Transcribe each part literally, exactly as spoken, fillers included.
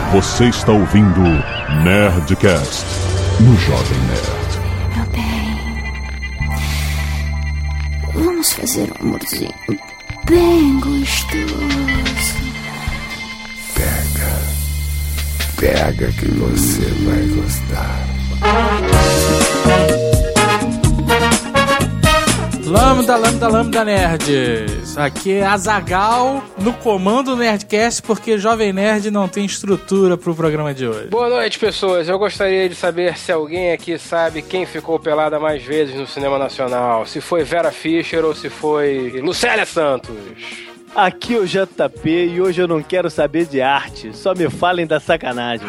Você está ouvindo Nerdcast no Jovem Nerd. Meu bem, vamos fazer um amorzinho bem gostoso. Pega, pega que você vai gostar. Lambda, lambda, lambda, nerds. Aqui é Azaghal no comando do Nerdcast, porque Jovem Nerd não tem estrutura pro programa de hoje. Boa noite, pessoas. Eu gostaria de saber se alguém aqui sabe quem ficou pelada mais vezes no cinema nacional. Se foi Vera Fischer ou se foi Lucélia Santos. Aqui é o J P e hoje eu não quero saber de arte. Só me falem da sacanagem.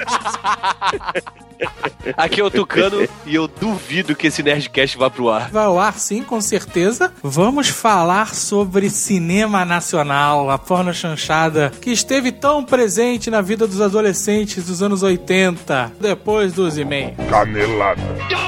Aqui é o Tucano e eu duvido que esse Nerdcast vá pro ar. Vai ao ar, sim, com certeza. Vamos falar sobre cinema nacional, a porno chanchada que esteve tão presente na vida dos adolescentes dos anos oitenta, depois dos e-mails. Canelada.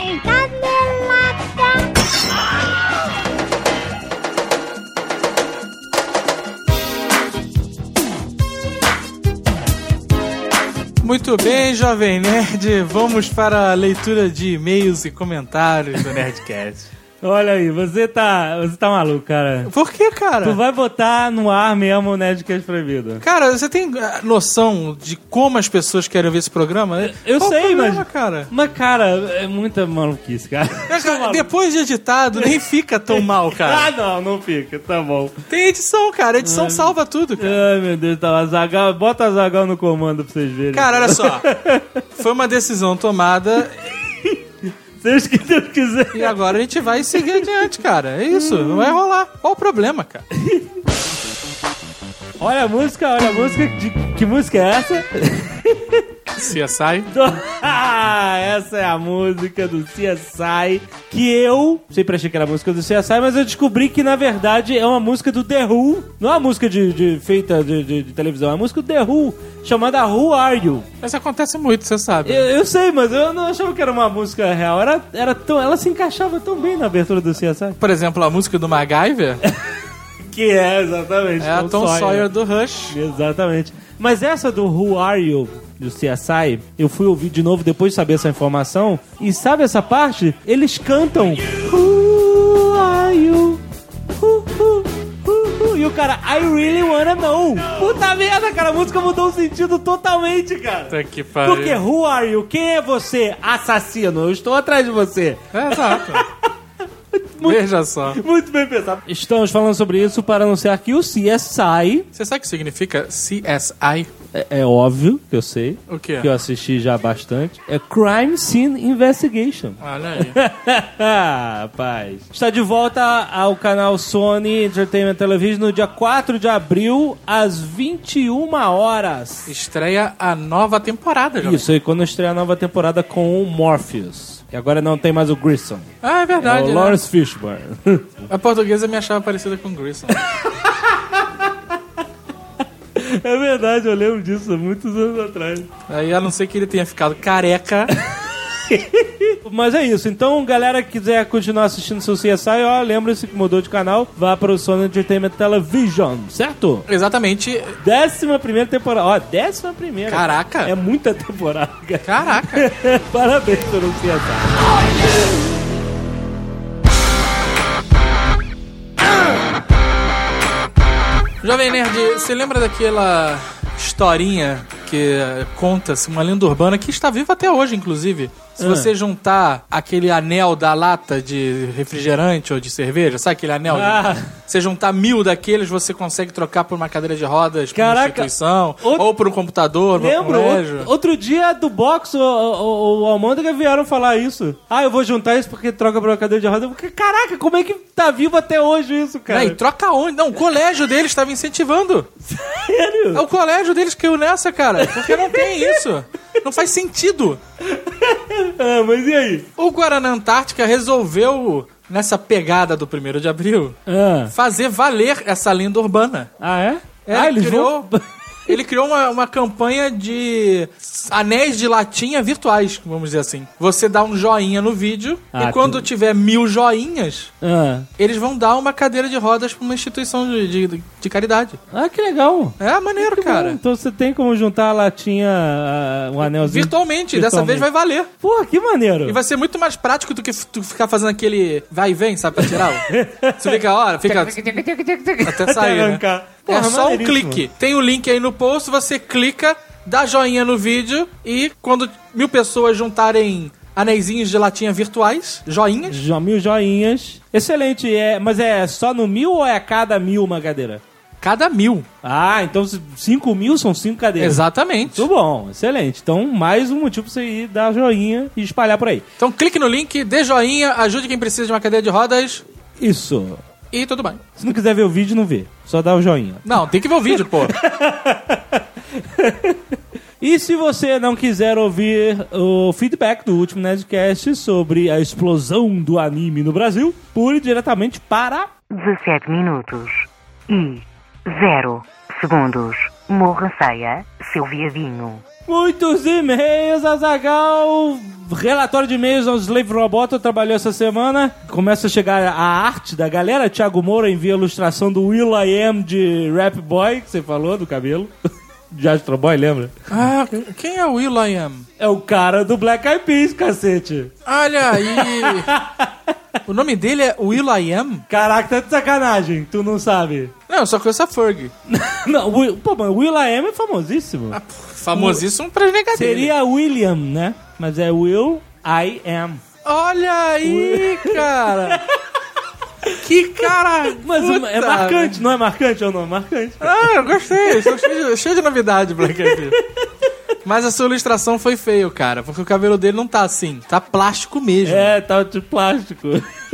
Muito bem, Jovem Nerd, vamos para a leitura de e-mails e comentários do Nerdcast. Olha aí, você tá, você tá maluco, cara. Por que, cara? Tu vai botar no ar mesmo o Nerdcast proibido. Cara, você tem noção de como as pessoas querem ver esse programa? Eu Qual sei, problema, mas... cara? Mas, cara, é muita maluquice, cara. É, cara depois de editado, nem fica tão mal, cara. Ah, não, não fica, tá bom. Tem edição, cara. A edição salva tudo, cara. Ai, meu Deus, tá Azaghal, bota Azaghal no comando pra vocês verem. Cara, olha só. Foi uma decisão tomada... Seja que Deus quiser. E agora a gente vai seguir adiante, cara. É isso, não vai rolar. Qual o problema, cara? Olha a música, olha a música. De, que música é essa? C S I. Ah, essa é a música do C S I. Que eu sempre achei que era a música do C S I, mas eu descobri que na verdade é uma música do The Who. Não é uma música de, de, feita de, de, de televisão, é uma música do The Who, chamada Who Are You? Isso acontece muito, você sabe. Eu, eu sei, mas eu não achava que era uma música real. Era, era tão, ela se encaixava tão bem na abertura do C S I. Por exemplo, a música do MacGyver. Que é, exatamente. É a Tom Sawyer. Sawyer do Rush. Exatamente. Mas essa do Who Are You, do C S I, eu fui ouvir de novo depois de saber essa informação. E sabe essa parte? Eles cantam Who Are You? Who, who, who, who? E o cara, I really wanna know. Puta merda, cara, a música mudou o sentido totalmente, cara. Puta que pariu. Porque Who Are You? Quem é você? Assassino, eu estou atrás de você. É, exato. Muito, veja só. Muito bem pensado. Estamos falando sobre isso para anunciar que o C S I... Você sabe o que significa C S I? É, é óbvio que eu sei. O quê? Que eu assisti já bastante. É Crime Scene Investigation. Olha aí. Rapaz. Está de volta ao canal Sony Entertainment Television no dia quatro de abril, às vinte e uma horas. Estreia a nova temporada, já. Isso, e quando estreia a nova temporada com o Morpheus. E agora não tem mais o Grissom. Ah, é verdade. É o né? Lawrence Fishburne. A portuguesa me achava parecida com o Grissom. É verdade, eu lembro disso há muitos anos atrás. Aí, a não ser que ele tenha ficado careca. Mas é isso. Então, galera que quiser continuar assistindo seu C S I, ó, lembre-se que mudou de canal, vá para o Sony Entertainment Television, certo? Exatamente. Décima primeira temporada. Ó, décima primeira. Caraca. É muita temporada. Caraca. Parabéns pelo C S I. Jovem Nerd, você lembra daquela historinha que conta-se, uma lenda urbana que está viva até hoje, inclusive? Se você ah. juntar aquele anel da lata de refrigerante ou de cerveja, sabe aquele anel? Ah. De... Você juntar mil daqueles, você consegue trocar por uma cadeira de rodas para uma instituição, outro... ou por um computador, no Lembro, colégio. Outro, outro dia do box, o, o, o Almôndega vieram falar isso. Ah, eu vou juntar isso porque troca por uma cadeira de rodas. Porque, caraca, como é que tá vivo até hoje isso, cara? Não, e troca onde? Não, o colégio deles estava incentivando. Sério? É o colégio deles que caiu nessa, cara. Porque não tem isso. Não faz sentido. Ah, mas e aí? O Guaraná Antártica resolveu, nessa pegada do primeiro de abril, ah. fazer valer essa lenda urbana. Ah, é? É, ah, eles criou... vão... Ele criou uma, uma campanha de anéis de latinha virtuais, vamos dizer assim. Você dá um joinha no vídeo Ah, e quando tu- tiver mil joinhas, Ah, eles vão dar uma cadeira de rodas pra uma instituição de, de, de caridade. ah que legal. É maneiro, cara. Então você tem como juntar a latinha, a- um anelzinho. Virtualmente, dessa Virtualmente. vez vai valer. Porra, que maneiro. E vai ser muito mais prático do que f- tu ficar fazendo aquele vai e vem, sabe, pra tirar? Você fica a hora, fica até sair, né? arrancar. É Porra, só um maneiríssimo. clique. Tem o link aí no post, você clica, dá joinha no vídeo e quando mil pessoas juntarem anéisinhos de latinha virtuais, joinhas, Jo- Mil joinhas. Excelente. É, mas é só no mil ou é a cada mil uma cadeira? cada mil. Ah, então se- cinco mil são cinco cadeiras. Exatamente. Muito bom, excelente. Então, mais um motivo pra você ir dar joinha e espalhar por aí. Então clique no link, dê joinha, ajude quem precisa de uma cadeira de rodas Isso. e tudo bem. Se não quiser ver o vídeo, não vê. Só dá o joinha. Não, tem que ver o vídeo, pô. E se você não quiser ouvir o feedback do último Nerdcast sobre a explosão do anime no Brasil, pule diretamente para... dezessete minutos e zero segundos. Morra saia, seu viadinho. Muitos e-mails, Azaghal. Relatório de e-mails ao Slave Roboto trabalhou essa semana. Começa a chegar a arte da galera. Thiago Moura envia a ilustração do Will I Am de Rap Boy, que você falou, do cabelo. De Astro Boy, lembra? Ah, quem é o Will I Am? É o cara do Black Eyed Peas, cacete. Olha aí. O nome dele é Will I Am? Caraca, tá de sacanagem. Tu não sabe. Não, eu só conheço a Ferg. Não, Will, pô, mas Will I Am é famosíssimo. Ah, famosíssimo pra negar dele. Seria William, né? Mas é Will I Am. Olha aí, cara. Que cara. Mas puta, é marcante, não é marcante ou não? É marcante. Ah, eu gostei. Estou cheio de, cheio de novidade, Black Eyed Peas. Mas a sua ilustração foi feio, cara. Porque o cabelo dele não tá assim. Tá plástico mesmo. É, tá de plástico.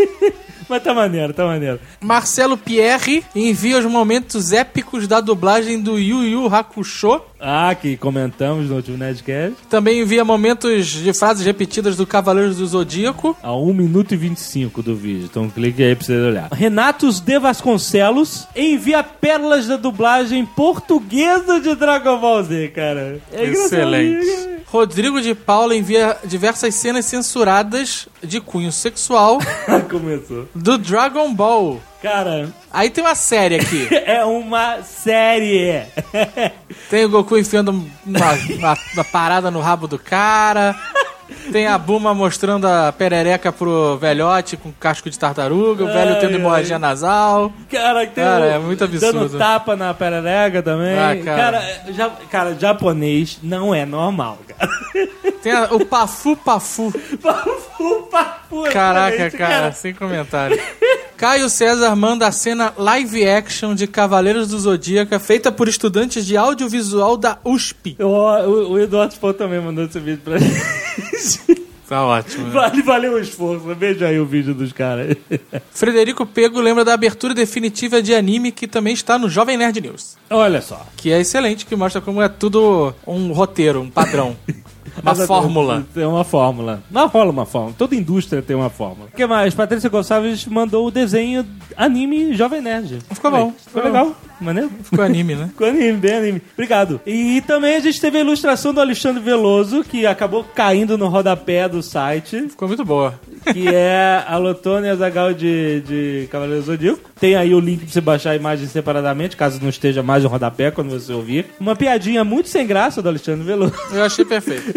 Mas tá maneiro, tá maneiro. Marcelo Pierre envia os momentos épicos da dublagem do Yu Yu Hakusho. Ah, que comentamos no último Nerdcast. Também envia momentos de frases repetidas do Cavaleiros do Zodíaco. A um minuto e vinte e cinco do vídeo. Então clique aí pra você olhar. Renatos de Vasconcelos envia pérolas da dublagem portuguesa de Dragon Ball Z, cara. É Excelente. engraçado. Rodrigo de Paula envia diversas cenas censuradas de cunho sexual Começou. do Dragon Ball. Cara, Aí tem uma série aqui. é uma série. Tem o Goku enfiando uma, uma- uma parada no rabo do cara. Tem a Buma mostrando a perereca pro velhote com casco de tartaruga. O velho Ai, tendo hemorragia ai. nasal. Cara, que tem Cara, o- é muito absurdo. Dando tapa na perereca também. Ah, cara. cara. ja- cara, japonês não é normal, cara. Tem a- o Pafu Pafu. Pafu, pafu, Caraca, exatamente, cara, sem comentário. Caio César manda a cena live action de Cavaleiros do Zodíaco, feita por estudantes de audiovisual da U S P. O, o, o Eduardo Spon também mandou esse vídeo pra gente. Tá ótimo. Né? Vale, valeu o esforço. Veja aí o vídeo dos caras. Frederico Pego lembra da abertura definitiva de anime que também está no Jovem Nerd News. Olha só. Que é excelente, que mostra como é tudo um roteiro, um padrão. Uma Mas, fórmula. Tem uma fórmula. Não rola uma fórmula. Toda indústria tem uma fórmula. O que mais? Patrícia Gonçalves mandou o desenho anime Jovem Nerd. Ficou bom. Ficou legal. Maneiro. Ficou anime, né? Ficou anime, bem anime. Obrigado. E também a gente teve a ilustração do Alexandre Veloso, que acabou caindo no rodapé do site, Ficou muito boa. que é a Lotone Azaghal de, de Cavaleiro Zodíaco. Tem aí o link pra você baixar a imagem separadamente, caso não esteja mais no rodapé quando você ouvir. Uma piadinha muito sem graça do Alexandre Veloso. Eu achei perfeito.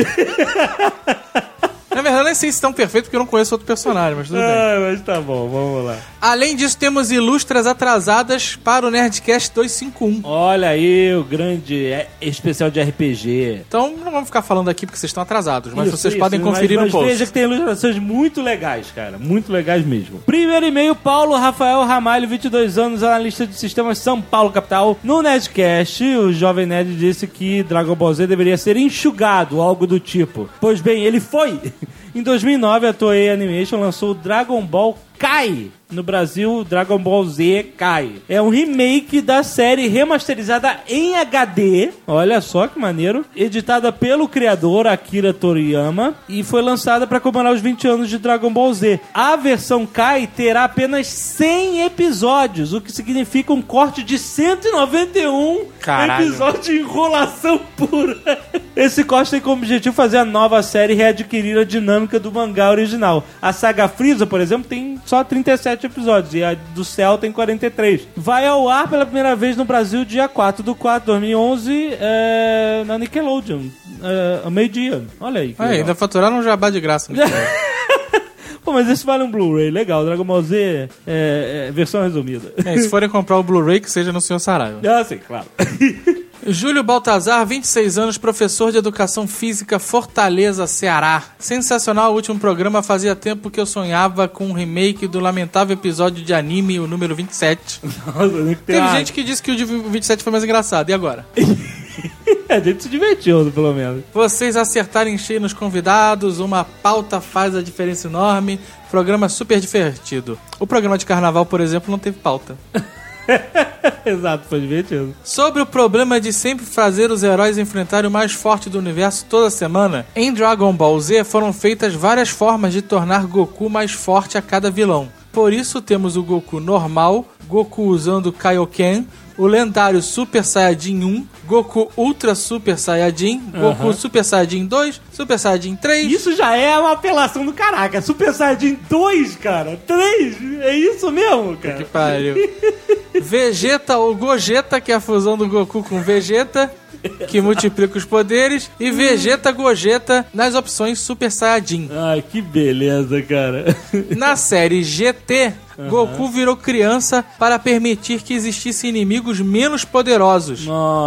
Na verdade, eu nem sei se tão perfeito porque eu não conheço outro personagem, mas tudo bem. Ah, mas tá bom, vamos lá. Além disso, temos ilustras atrasadas para o Nerdcast duzentos e cinquenta e um. Olha aí o grande é, especial de R P G. Então, não vamos ficar falando aqui porque vocês estão atrasados, mas Isso, vocês isso, podem mas- conferir mas no post. veja que tem ilustrações muito legais, cara. Muito legais mesmo. Primeiro e-mail, Paulo Rafael Ramalho, vinte e dois anos, analista de sistemas São Paulo, capital. No Nerdcast, o Jovem Nerd disse que Dragon Ball Z deveria ser enxugado, algo do tipo. Pois bem, ele foi. Em dois mil e nove, a Toei Animation lançou o Dragon Ball Kai. no Brasil, Dragon Ball Z Kai. É um remake da série remasterizada em H D, olha só que maneiro, editada pelo criador Akira Toriyama e foi lançada para comemorar os vinte anos de Dragon Ball Z. A versão Kai terá apenas cem episódios, o que significa um corte de cento e noventa e um Caralho. episódios de enrolação pura. Esse corte tem como objetivo fazer a nova série readquirir a dinâmica do mangá original. A saga Frieza, por exemplo, tem só trinta e sete episódios e a do Cell tem quarenta e três. Vai ao ar pela primeira vez no Brasil dia quatro do quatro de dois mil e onze é, na Nickelodeon, é, ao meio-dia. Olha aí. Ah, ainda faturaram um jabá de graça. Pô, mas esse vale um Blu-ray, legal. Dragon Ball Z é, é versão resumida. É, se forem comprar o Blu-ray, que seja no senhor Saraiva. Ah, sim, claro. Júlio Baltazar, vinte e seis anos, professor de Educação Física, Fortaleza, Ceará. Sensacional o último programa, fazia tempo que eu sonhava com um remake do lamentável episódio de anime, o número vinte e sete. Nossa, não Teve tem gente que disse que o de vinte e sete foi mais engraçado, e agora? A gente se divertiu, pelo menos. Vocês acertarem cheio nos convidados, uma pauta faz a diferença enorme, programa super divertido. O programa de carnaval, por exemplo, não teve pauta. Exato, foi divertido. Sobre o problema de sempre fazer os heróis enfrentarem o mais forte do universo toda semana, em Dragon Ball Z foram feitas várias formas de tornar Goku mais forte a cada vilão. Por isso temos o Goku normal, Goku usando Kaioken, o lendário Super Saiyajin um, Goku Ultra Super Saiyajin, Goku Uhum. Super Saiyajin dois, Super Saiyajin três... Isso já é uma apelação do caraca. Super Saiyajin dois, cara. três? É isso mesmo, cara? Que pariu. Vegeta ou Gogeta, que é a fusão do Goku com Vegeta, que multiplica os poderes, e Vegeta Gogeta nas opções Super Saiyajin. Ai, que beleza, cara. Na série G T, uhum. Goku virou criança para permitir que existissem inimigos menos poderosos.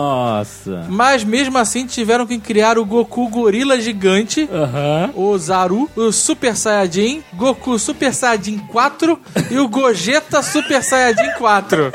Nossa. Mas mesmo assim tiveram que criar o Goku Gorila Gigante, uhum. o Zaru, o Super Saiyajin, Goku Super Saiyajin quatro e o Gogeta Super Saiyajin quatro.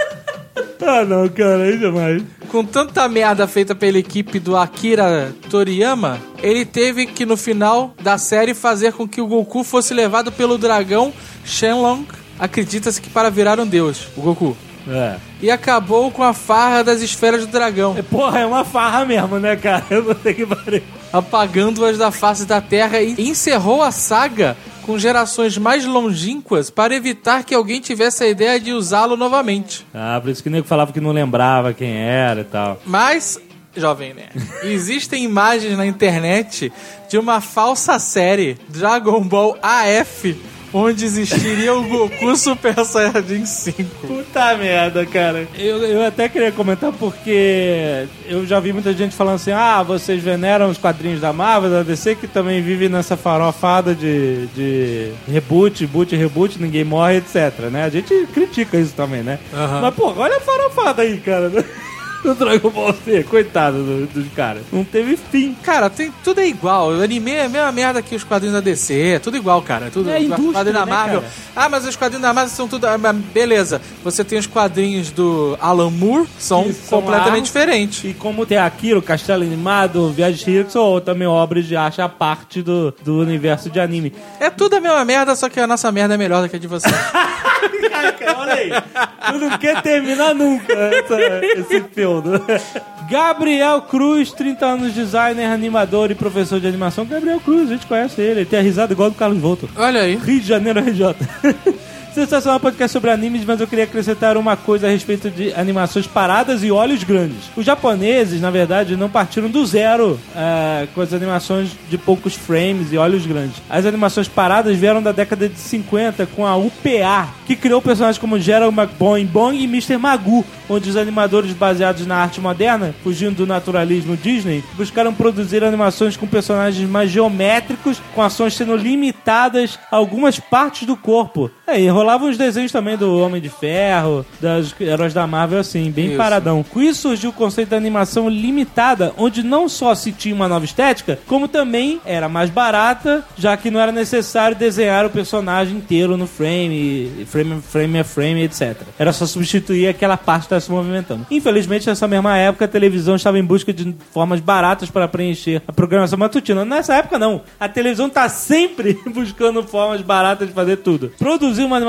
Ah, não, cara, aí demais. Com tanta merda feita pela equipe do Akira Toriyama, ele teve que, no final da série, fazer com que o Goku fosse levado pelo dragão Shenlong, acredita-se que para virar um deus, o Goku. É. E acabou com a farra das esferas do dragão. É, porra, é uma farra mesmo, né, cara? Eu vou ter que parar. Apagando-as da face da Terra e encerrou a saga com gerações mais longínquas para evitar que alguém tivesse a ideia de usá-lo novamente. Ah, por isso que o nego falava que não lembrava quem era e tal. Mas, jovem, né? Existem imagens na internet de uma falsa série, Dragon Ball A F, onde existiria o Goku Super Saiyajin cinco. Puta merda, cara. Eu, eu até queria comentar porque eu já vi muita gente falando assim, ah, vocês veneram os quadrinhos da Marvel, da D C, que também vive nessa farofada de, de reboot, boot, reboot, ninguém morre, etcétera, né? A gente critica isso também, né? Uhum. Mas, pô, olha a farofada aí, cara. Do Dragon Ball Z, coitado dos do caras. Não teve fim. Cara, tem, tudo é igual. O anime é a mesma merda que os quadrinhos da D C. É tudo igual, cara. Tudo, é a indústria, quadrinho da Marvel. Né, ah, mas os quadrinhos da Marvel são tudo... Ah, beleza. Você tem os quadrinhos do Alan Moore, são que são completamente ar... diferentes. E como tem Akira, o Castelo Animado, Viagem de Hiro, ou também obras de arte à parte do, do universo de anime. É tudo a mesma merda, só que a nossa merda é melhor do que a de vocês. Caraca, olha aí. Tu não quer terminar nunca essa, esse feudo. Gabriel Cruz, trinta anos, designer, animador e professor de animação. Gabriel Cruz, a gente conhece ele. Ele tem a risada igual do Carlos Volto. Olha aí. Rio de Janeiro, R J. Sensacional podcast sobre animes, mas eu queria acrescentar uma coisa a respeito de animações paradas e olhos grandes. Os japoneses, na verdade, não partiram do zero uh, com as animações de poucos frames e olhos grandes. As animações paradas vieram da década de cinquenta com a U P A, que criou personagens como Gerald McBoing Bong e mister Magoo, onde os animadores baseados na arte moderna, fugindo do naturalismo Disney, buscaram produzir animações com personagens mais geométricos, com ações sendo limitadas a algumas partes do corpo. Aí, rolavam os desenhos também do Homem de Ferro, das heróis da Marvel, assim, bem isso. Paradão. Com isso surgiu o conceito da animação limitada, onde não só se tinha uma nova estética, como também era mais barata, já que não era necessário desenhar o personagem inteiro no frame, frame, frame a frame, etcétera. Era só substituir aquela parte que estava se movimentando. Infelizmente, nessa mesma época, a televisão estava em busca de formas baratas para preencher a programação matutina. Nessa época, não. A televisão está sempre buscando formas baratas de fazer tudo. Produzir uma animação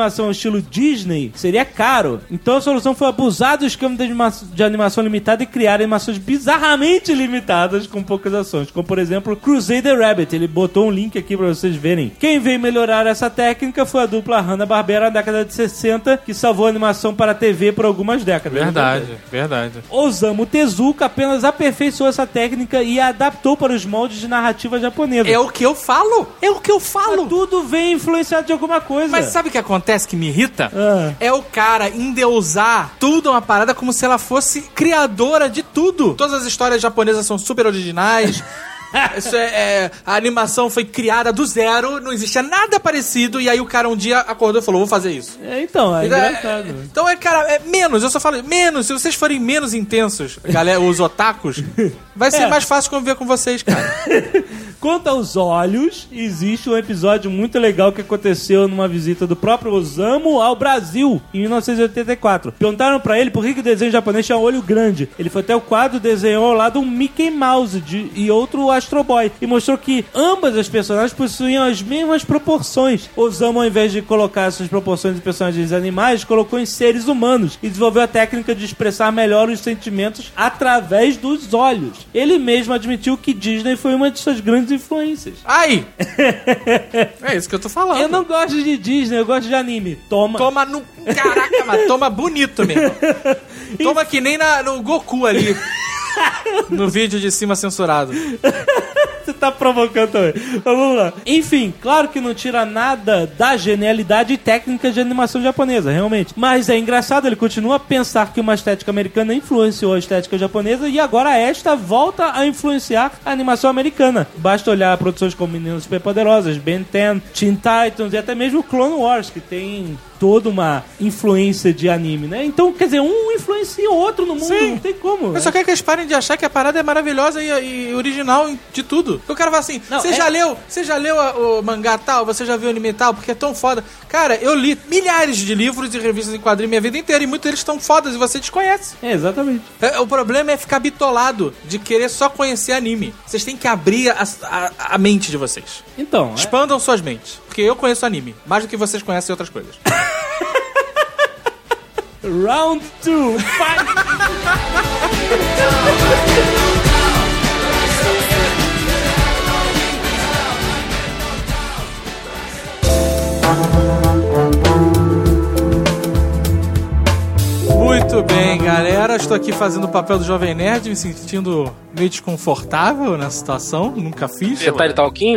animação ao estilo Disney seria caro. Então a solução foi abusar do esquema de, anima- de animação limitada e criar animações bizarramente limitadas com poucas ações. Como, por exemplo, Crusader Rabbit. Ele botou um link aqui pra vocês verem. Quem veio melhorar essa técnica foi a dupla Hanna-Barbera na década de sessenta, que salvou a animação para a T V por algumas décadas. Verdade, verdade. Osamu Tezuka apenas aperfeiçoou essa técnica e a adaptou para os moldes de narrativa japonesa. É o que eu falo. É o que eu falo. Mas tudo vem influenciado de alguma coisa. Mas sabe o que acontece que me irrita? Ah. É o cara endeusar tudo uma parada como se ela fosse criadora de tudo. Todas as histórias japonesas são super originais. Isso é, é, a animação foi criada do zero, não existia nada parecido, e aí o cara um dia acordou e falou, vou fazer isso. É, então, é Então, engraçado. É, então é, cara, é menos, eu só falo, menos, se vocês forem menos intensos, galera, os otakus, vai ser É. mais fácil conviver com vocês, cara. Quanto aos olhos, existe um episódio muito legal que aconteceu numa visita do próprio Osamu ao Brasil, em mil novecentos e oitenta e quatro. Perguntaram pra ele por que, que o desenho japonês tinha um olho grande. Ele foi até o quadro, desenhou lá de um Mickey Mouse de, e outro Astro Boy, e mostrou que ambas as personagens possuíam as mesmas proporções. Osamu, ao invés de colocar essas proporções de personagens animais, colocou em seres humanos e desenvolveu a técnica de expressar melhor os sentimentos através dos olhos. Ele mesmo admitiu que Disney foi uma de suas grandes influências. Ai! É isso que eu tô falando. Eu não gosto de Disney, eu gosto de anime. Toma. Toma no... Caraca, mas toma bonito mesmo. Toma que nem na, no Goku ali. No vídeo de cima censurado. Você tá provocando também. Mas vamos lá. Enfim, claro que não tira nada da genialidade e técnica de animação japonesa, realmente. Mas é engraçado, ele continua a pensar que uma estética americana influenciou a estética japonesa e agora esta volta a influenciar a animação americana. Basta olhar produções como Meninas Superpoderosas, Ben dez, Teen Titans e até mesmo Clone Wars, que tem toda uma influência de anime, né? Então, quer dizer, um influencia o outro no mundo, Sim. não tem como. Eu né? só quero que eles parem de achar que a parada é maravilhosa e, e original de tudo. Porque o cara fala assim, Não, você é- já leu, você já leu a- o mangá tal, você já viu o anime tal, porque é tão foda. Cara, eu li milhares de livros e revistas em quadrinhos minha vida inteira e muitos deles estão fodas e você desconhece. É, exatamente. É, o problema é ficar bitolado de querer só conhecer anime. Vocês têm que abrir a, a- a mente de vocês. Então, é- Expandam suas mentes. Porque eu conheço anime, mais do que vocês conhecem outras coisas. Round two, fight! Muito bem, galera. Estou aqui fazendo o papel do Jovem Nerd, me sentindo meio desconfortável nessa situação. Nunca fiz. Você tá de talquinho?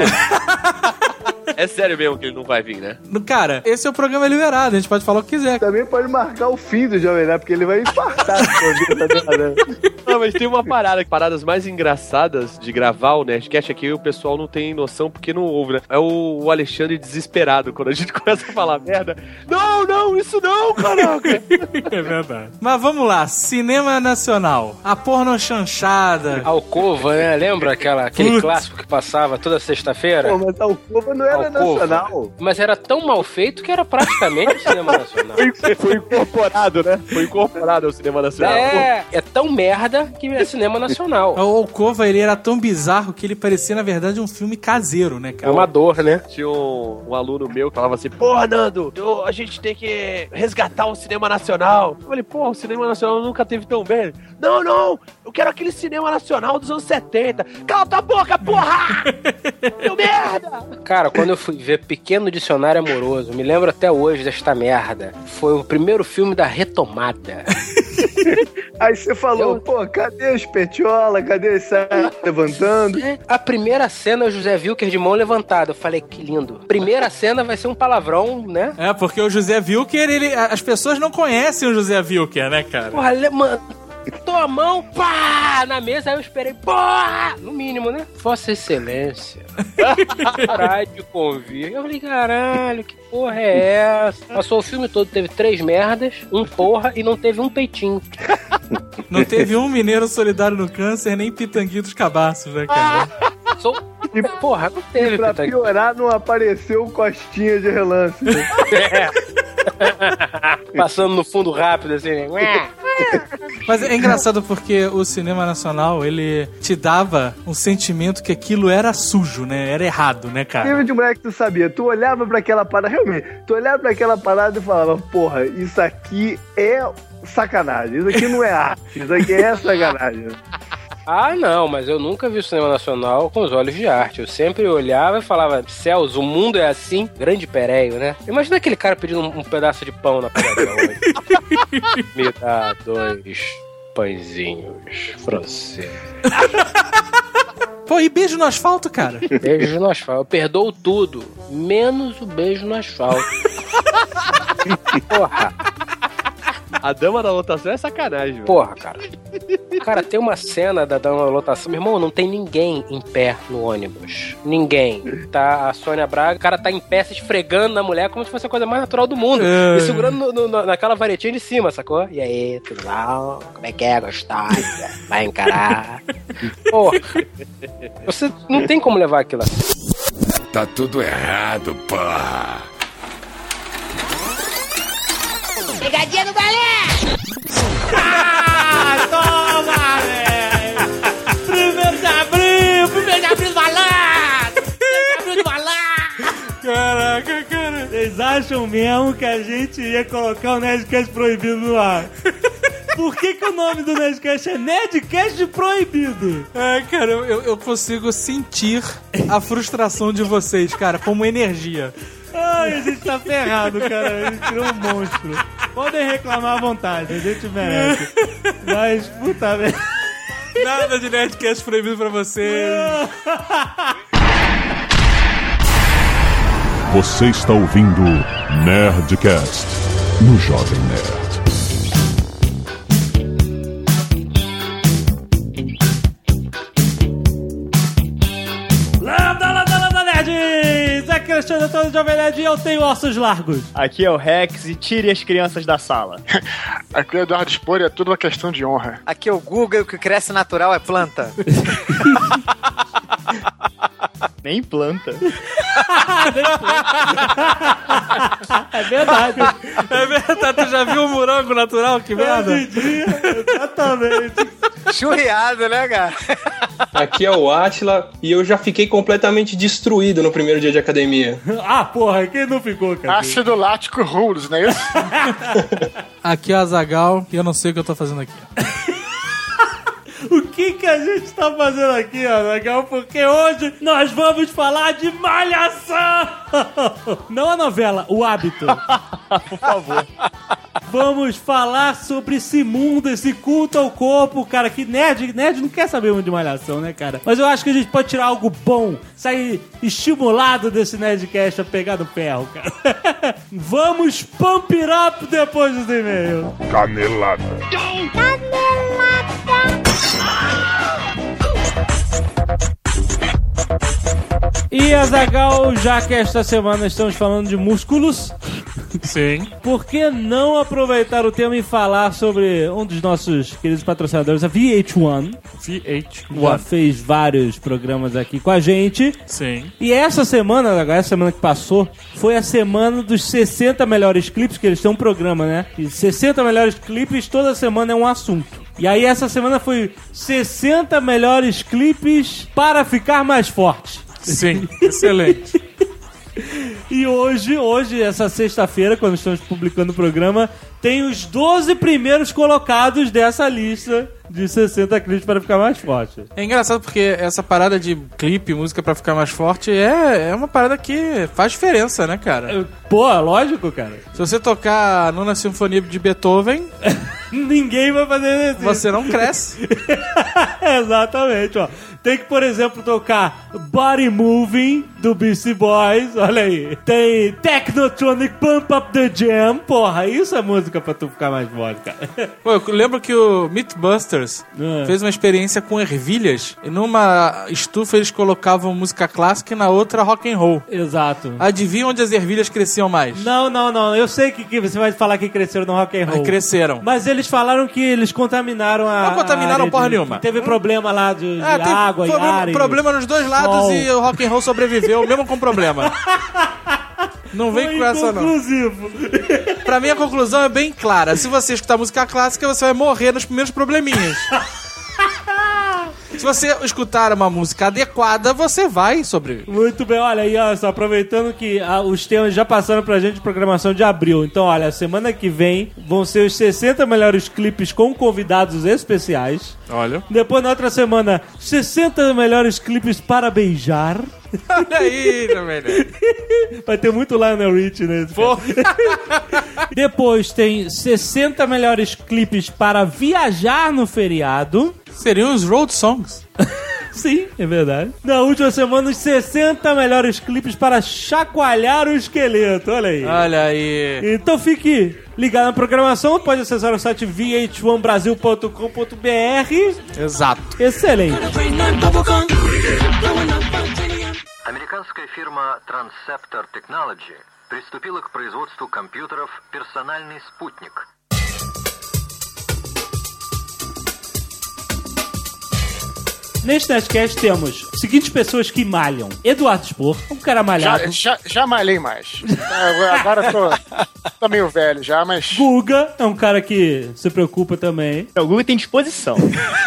É sério mesmo que ele não vai vir, né? Cara, esse é o programa liberado, a gente pode falar o que quiser. Também pode marcar o fim do Jovem Nerd, porque ele vai infartar se ouvir essa merda. Não, mas tem uma parada, paradas mais engraçadas de gravar o Nerdcast aqui, o pessoal não tem noção porque não ouve, né? É o, o Alexandre desesperado quando a gente começa a falar merda. Não, não, isso não, caraca! É verdade. Mas vamos lá, cinema nacional. A porno chanchada. Alcova, né? Lembra aquela, aquele Putz. clássico que passava toda sexta-feira? Pô, mas a Alcova não era Alcova. nacional. Mas era tão mal feito que era praticamente cinema nacional. Foi, foi incorporado, né? Foi incorporado ao cinema nacional. É, é tão merda que é cinema nacional. O Alcova, ele era tão bizarro que ele parecia, na verdade, um filme caseiro, né, É cara? uma dor, né? Tinha um, um aluno meu que falava assim, porra, Nando, eu- a gente tem que resgatar o cinema nacional. Eu falei, porra, o cinema nacional nunca teve tão bem. Não, não, eu quero aquele cinema nacional dos anos setenta. Cala tua boca, porra! Meu merda! Cara, quando eu fui ver Pequeno Dicionário Amoroso, me lembro até hoje desta merda. Foi o primeiro filme da retomada. Aí você falou, Eu- pô, cadê os petiola? Cadê esse levantando? É, a primeira cena é o José Wilker de mão levantada. Eu falei, que lindo. Primeira cena vai ser um palavrão, né? É, porque o José Wilker, ele, as pessoas não conhecem o José Wilker, né, cara? Porra, le- mano, tô a mão, pá, na mesa, aí eu esperei, porra, no mínimo, né? Vossa Excelência, caralho de convir. Eu falei, caralho, que porra é essa? Passou o filme todo, teve três merdas, um porra e não teve um peitinho. Não teve um mineiro solidário no câncer, nem pitanguitos cabaços, né, cara? Sou... Porra, não teve Pra pitanguinho. piorar, não apareceu costinha de relance. É. Passando no fundo rápido, assim, né? Mas é engraçado porque o cinema nacional, ele te dava um sentimento que aquilo era sujo, né? Era errado, né, cara? Teve de moleque que tu sabia, tu olhava pra aquela parada, realmente, tu olhava pra aquela parada e falava, porra, isso aqui é sacanagem, isso aqui não é arte, isso aqui é sacanagem. Ah, não, mas eu nunca vi o cinema nacional com os olhos de arte. Eu sempre olhava e falava, céus, o mundo é assim? Grande Pereio, né? Imagina aquele cara pedindo um, um pedaço de pão na padaria hoje. Me dá dois pãezinhos franceses. Pô, e beijo no asfalto, cara? Beijo no asfalto. Eu perdoo tudo, menos o beijo no asfalto. Porra. A Dama da Lotação é sacanagem, velho. Porra, cara. Cara, tem uma cena da Dama da Lotação. Meu irmão, não tem ninguém em pé no ônibus. Ninguém. Tá a Sônia Braga, o cara tá em pé se esfregando na mulher como se fosse a coisa mais natural do mundo. É. E segurando no, no, naquela varetinha de cima, sacou? E aí, tudo bom? Como é que é? Gostosa? Vai encarar? Porra. Você não tem como levar aquilo assim. Tá tudo errado, porra. Pegadinha do balé! Ah, toma, velho! Primeiro de abril! Primeiro de abril do balado! Primeiro de abril do balado! Caraca, cara. Vocês acham mesmo que a gente ia colocar o Nerdcast proibido no ar? Por que que o nome do Nerdcast é Nerdcast Proibido? É, cara, eu, eu consigo sentir a frustração de vocês, cara, como energia. Ai, a gente tá ferrado, cara. A gente criou um monstro. Podem reclamar à vontade, a gente merece. Mas, puta merda. Nada de Nerdcast proibido pra vocês. Você está ouvindo Nerdcast no Jovem Nerd. Landa, landa, landa, nerds! Aqui é o Alexandre Antônio de Jovem Nerd e eu tenho ossos largos. Aqui é o Rex e tire as crianças da sala. Aqui é o Eduardo Spor e é tudo uma questão de honra. Aqui é o Guga e o que cresce natural é planta. Nem planta. É verdade. É verdade, tu já viu o morango natural? Que merda. Exatamente. Churriado, né, cara? Aqui é o Átila e eu já fiquei completamente destruído no primeiro dia de academia. Ah, porra, quem não ficou, cara? Ácido lático rules, não é isso? Aqui é o Azaghal e eu não sei o que eu tô fazendo aqui. O que que a gente tá fazendo aqui, ó, legal? Porque hoje nós vamos falar de Malhação! Não a novela, o hábito. Por favor. Vamos falar sobre esse mundo, esse culto ao corpo, cara, que nerd, nerd não quer saber muito de Malhação, né, cara? Mas eu acho que a gente pode tirar algo bom, sair estimulado desse Nerdcast a pegar no ferro, cara. Vamos pump it up depois dos e-mails. Canelada. E Azaghal, já que esta semana estamos falando de músculos, sim, por que não aproveitar o tema e falar sobre um dos nossos queridos patrocinadores, a V H um? V H um. Já fez vários programas aqui com a gente. Sim. E essa semana, agora essa semana que passou, foi a semana dos sessenta melhores clipes, que eles têm um programa, né? E sessenta melhores clipes, toda semana é um assunto. E aí essa semana foi sessenta melhores clipes para ficar mais forte. Sim, excelente. E hoje, hoje, essa sexta-feira, quando estamos publicando o programa, tem os doze primeiros colocados dessa lista de sessenta clipes para ficar mais forte. É engraçado porque essa parada de clipe, música pra ficar mais forte, é, é uma parada que faz diferença, né, cara? Pô, lógico, cara. Se você tocar a Nona Sinfonia de Beethoven, ninguém vai fazer isso. Você não cresce. Exatamente, ó. Tem que, por exemplo, tocar Body Moving, do Beastie Boys, olha aí. Tem Technotronic Pump Up the Jam, porra, isso é música pra tu ficar mais forte, cara. Pô, eu lembro que o Mythbusters é. fez uma experiência com ervilhas, e numa estufa eles colocavam música clássica e na outra rock and roll. Exato. Adivinha onde as ervilhas cresciam mais? Não, não, não, eu sei que, que você vai falar que cresceram no rock and roll. Mas cresceram. Mas eles falaram que eles contaminaram a... Não contaminaram a porra de, nenhuma. Teve problema lá de, de é, água e problema, ar. Problema nos dois lados sol. E o rock and roll sobreviveu, mesmo com problema. Não vem Foi com essa, não. Inclusivo. Pra mim a conclusão é bem clara. Se você escutar música clássica, você vai morrer nos primeiros probleminhas. Se você escutar uma música adequada, você vai sobreviver. Muito bem, olha aí, ó, só aproveitando que ah, os temas já passaram pra gente de programação de abril. Então, olha, semana que vem vão ser os sessenta melhores clipes com convidados especiais. Olha. Depois, na outra semana, sessenta melhores clipes para beijar. Olha aí, velho. Vai ter muito Lionel Richie nesse. Pô. Depois tem sessenta melhores clipes para viajar no feriado. Seriam os road songs. Sim, é verdade. Na última semana, os sessenta melhores clipes para chacoalhar o esqueleto. Olha aí. Olha aí. Então fique ligado na programação. Pode acessar o site v h um brasil ponto com ponto b r. Exato. Excelente. Американская фирма Transceptor Technology приступила к производству компьютеров «Персональный спутник». Neste Nerdcast temos as seguintes pessoas que malham. Eduardo Spor, um cara malhado. Já, já, já malhei mais. Agora tô, tô meio velho já, mas... Guga é um cara que se preocupa também. O Guga tem disposição.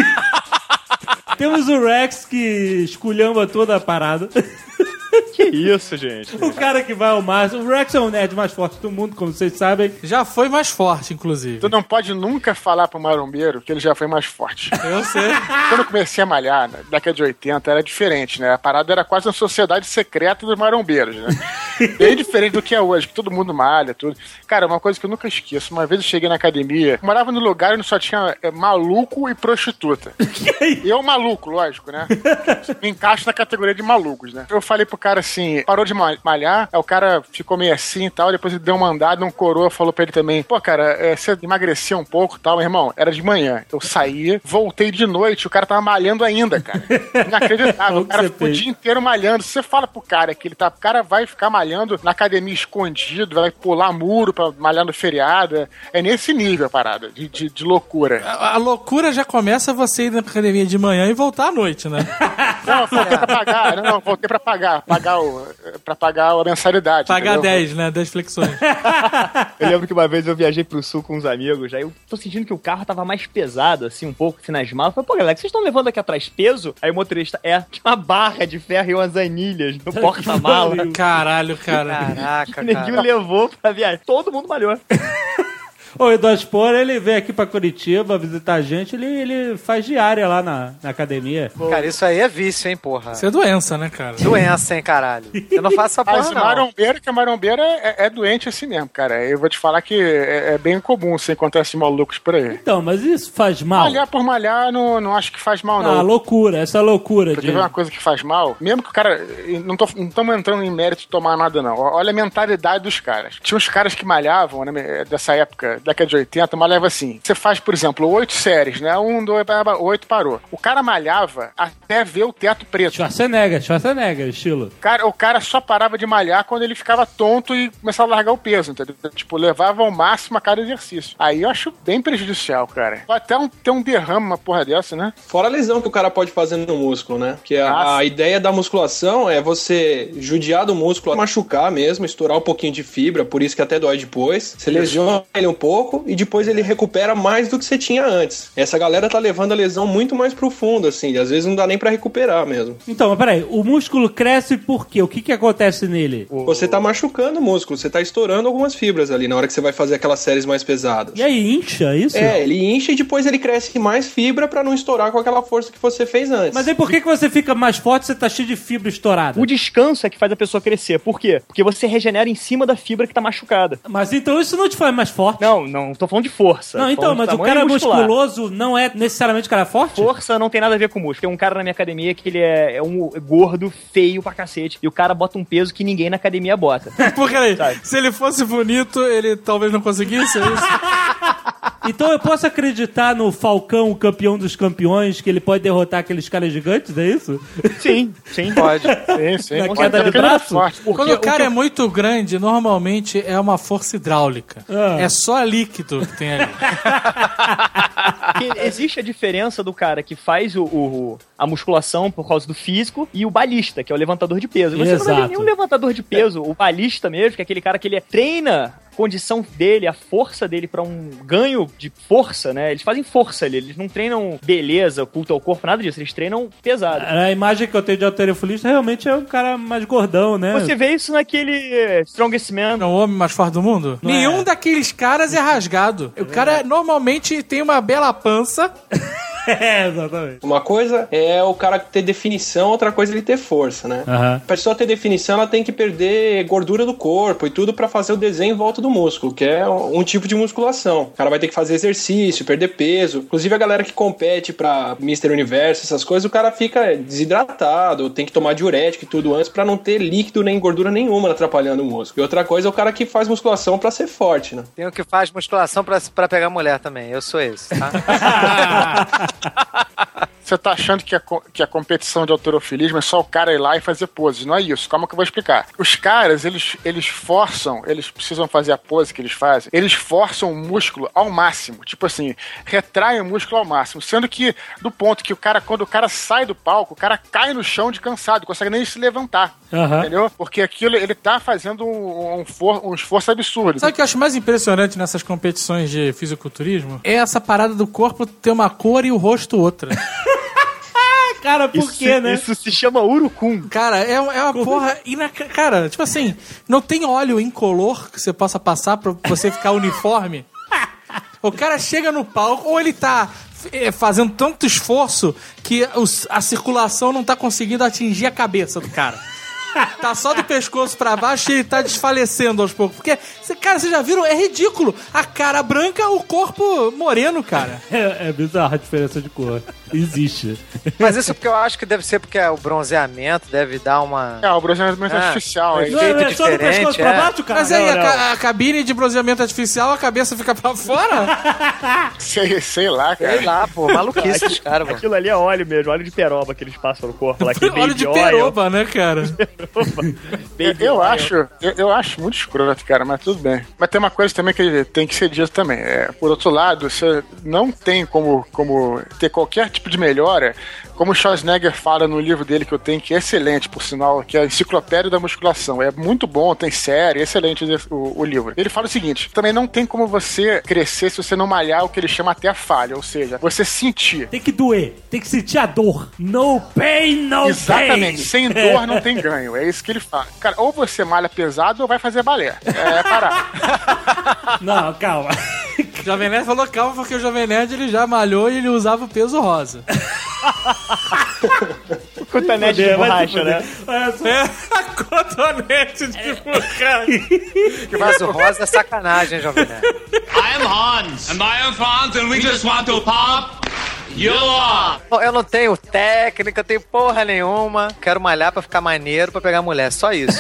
Temos o Rex que esculhamba toda a parada. Que isso, gente? O cara que vai ao máximo. O Rex é o nerd mais forte do mundo, como vocês sabem. Já foi mais forte, inclusive. Tu não pode nunca falar pro marombeiro que ele já foi mais forte. Eu sei. Quando eu comecei a malhar, na década de oitenta, era diferente, né? A parada era quase uma sociedade secreta dos marombeiros, né? Bem diferente do que é hoje, que todo mundo malha, tudo. Cara, uma coisa que eu nunca esqueço. Uma vez eu cheguei na academia, morava no lugar onde só tinha é, maluco e prostituta. E eu maluco, lógico, né? Me encaixo na categoria de malucos, né? Eu falei pro cara assim, parou de malhar, aí o cara ficou meio assim e tal, depois ele deu uma andada, um coroa falou pra ele também, pô, cara, é, você emagreceu um pouco e tal, meu irmão, era de manhã, eu saía, voltei de noite, o cara tava malhando ainda, cara. Inacreditável, o cara ficou o dia inteiro malhando. Se você fala pro cara que ele tá, o cara vai ficar malhando na academia escondido, vai pular muro pra malhar no feriado, é nesse nível a parada, de, de, de loucura. A, a loucura já começa você ir na academia de manhã e voltar à noite, né? Não, eu voltei pra pagar, não, não, voltei pra pagar, pagar o, pra pagar a mensalidade. Pagar dez, né? dez flexões. Eu lembro que uma vez eu viajei pro sul com uns amigos, aí eu tô sentindo que o carro tava mais pesado, assim, um pouco, assim, nas malas. Eu falei, pô, galera, vocês estão levando aqui atrás peso? Aí o motorista, é, tinha uma barra de ferro e umas anilhas no porta-mala. Caralho, cara. Caraca, o neguinho levou pra viagem. Todo mundo malhou. O Eduardo Spor, ele vem aqui pra Curitiba visitar a gente, ele, ele faz diária lá na, na academia. Cara, isso aí é vício, hein, porra. Isso é doença, né, cara? Doença, hein, caralho. Eu não faço essa porra, Mas não. marombeiro, que a marombeira é, é doente assim mesmo, cara. Eu vou te falar que é, é bem comum você encontrar esses malucos por aí. Então, mas isso faz mal? Malhar por malhar, não, não acho que faz mal, não. Ah, loucura, essa loucura. Porque de... uma coisa que faz mal, mesmo que o cara... Não estamos entrando em mérito de tomar nada, não. Olha a mentalidade dos caras. Tinha uns caras que malhavam, né, dessa época, década de oitenta, malhava assim. Você faz, por exemplo, oito séries, né? Um, dois, oito, parou. O cara malhava até ver o teto preto. Schwarzenegger, Schwarzenegger, estilo. O cara, o cara só parava de malhar quando ele ficava tonto e começava a largar o peso, entendeu? Tipo, levava ao máximo a cada exercício. Aí eu acho bem prejudicial, cara. Pode até um, ter um derrame, uma porra dessa, né? Fora a lesão que o cara pode fazer no músculo, né? Porque a, a ideia da musculação é você judiar do músculo, machucar mesmo, estourar um pouquinho de fibra, por isso que até dói depois. Você lesiona ele um pouco e depois ele recupera mais do que você tinha antes. Essa galera tá levando a lesão muito mais profunda, assim, às vezes não dá nem pra recuperar mesmo. Então, mas peraí, o músculo cresce por quê? O que que acontece nele? Você tá machucando o músculo, você tá estourando algumas fibras ali na hora que você vai fazer aquelas séries mais pesadas. E aí incha, isso? É, ele incha e depois ele cresce mais fibra pra não estourar com aquela força que você fez antes. Mas aí por que que você fica mais forte se você tá cheio de fibra estourada? O descanso é que faz a pessoa crescer. Por quê? Porque você regenera em cima da fibra que tá machucada. Mas então isso não te faz mais forte? Não, não, tô falando de força. Não, então, mas o cara musculoso não é necessariamente cara forte? Força não tem nada a ver com músculo. Tem um cara na minha academia que ele é, é um gordo, feio pra cacete. E o cara bota um peso que ninguém na academia bota. Porque aí, se ele fosse bonito, ele talvez não conseguisse, é isso? Então eu posso acreditar no Falcão, o campeão dos campeões, que ele pode derrotar aqueles caras gigantes, é isso? Sim, sim. Pode. Sim, sim. Na queda de braço? Quando o cara o que... é muito grande, normalmente é uma força hidráulica. Ah. É só líquido que tem ali. Existe a diferença do cara que faz o, o, a musculação por causa do físico e o balista, que é o levantador de peso. Você Exato. Não vai ver nenhum levantador de peso. O balista mesmo, que é aquele cara que ele treina condição dele, a força dele pra um ganho de força, né? Eles fazem força ali, eles não treinam beleza, culto ao corpo, nada disso, eles treinam pesado. A imagem que eu tenho de halterofilista realmente é um cara mais gordão, né? Você vê isso naquele Strongest Man. É o homem mais forte do mundo? Não Nenhum é. daqueles caras é rasgado. O cara normalmente tem uma bela pança. É, exatamente. Uma coisa é o cara ter definição, outra coisa é ele ter força, né? Aham. A pessoa ter definição, ela tem que perder gordura do corpo e tudo pra fazer o desenho em volta do músculo, que é um tipo de musculação. O cara vai ter que fazer exercício, perder peso. Inclusive a galera que compete pra mister Universo, essas coisas, o cara fica desidratado, tem que tomar diurético e tudo antes pra não ter líquido nem gordura nenhuma atrapalhando o músculo. E outra coisa é o cara que faz musculação pra ser forte, né? Tem o que faz musculação pra, pra pegar mulher também. Eu sou esse, tá? Você tá achando que a, co- que a competição de halterofilismo é só o cara ir lá e fazer poses. Não é isso. Calma que eu vou explicar. Os caras, eles, eles forçam, eles precisam fazer a pose que eles fazem, eles forçam o músculo ao máximo. Tipo assim, retraem o músculo ao máximo. Sendo que, do ponto que o cara, quando o cara sai do palco, o cara cai no chão de cansado, não consegue nem se levantar. Aham. Entendeu? Porque aquilo, ele tá fazendo um, um, for- um esforço absurdo. Sabe o que eu acho mais impressionante nessas competições de fisiculturismo? É essa parada do corpo ter uma cor e o rosto outra. Cara, por Isso, quê, né? isso se chama urucum. Cara, é, é uma porra... Inac... Cara, tipo assim, não tem óleo incolor que você possa passar pra você ficar uniforme? O cara chega no palco, ou ele tá é, fazendo tanto esforço que os, a circulação não tá conseguindo atingir a cabeça do cara. Tá só do pescoço pra baixo e ele tá desfalecendo aos poucos. Porque, cê, cara, vocês já viram? É ridículo. A cara branca, o corpo moreno, cara. É, é bizarra a diferença de cor. Existe. Mas isso porque eu acho que deve ser porque o bronzeamento deve dar uma... É, o bronzeamento Ah, artificial. aí. não é- Não é só do pescoço pra é. baixo, cara? Mas aí, Não, a, não. ca- a cabine de bronzeamento artificial, a cabeça fica pra fora? Sei, sei lá, cara. Sei lá, pô, maluquice dos caras, mano. Aquilo ali é óleo mesmo, óleo de peroba que eles passam no corpo lá. aquele Óleo de baby oil. peroba, né, cara? Eu, eu acho, eu, eu acho muito escroto, cara, mas tudo bem. Mas tem uma coisa também que tem que ser dito também. É, por outro lado, você não tem como, como ter qualquer tipo de melhora, como o Schwarzenegger fala no livro dele que eu tenho, que é excelente, por sinal, que é a Enciclopédia da Musculação. É muito bom, tem série, é excelente o, o livro. Ele fala o seguinte, também não tem como você crescer se você não malhar o que ele chama até a falha, ou seja, você sentir. Tem que doer. Tem que sentir a dor. No pain, no Exatamente, pain. sem dor não tem ganho. É isso que ele fala. Cara, ou você malha pesado ou vai fazer balé. É parar. Não, calma. O Jovem Nerd falou calma, porque o Jovem Nerd ele já malhou e ele usava o peso rosa. O cotonete de borracha, né? Olha só. É, a cotonete de borracha. Mas o rosa é sacanagem, Jovem Nerd. I am Hans, and I am Franz, and we just want to pop you up. Bom, eu não tenho técnica, eu tenho porra nenhuma. Quero malhar pra ficar maneiro, pra pegar mulher. Só isso.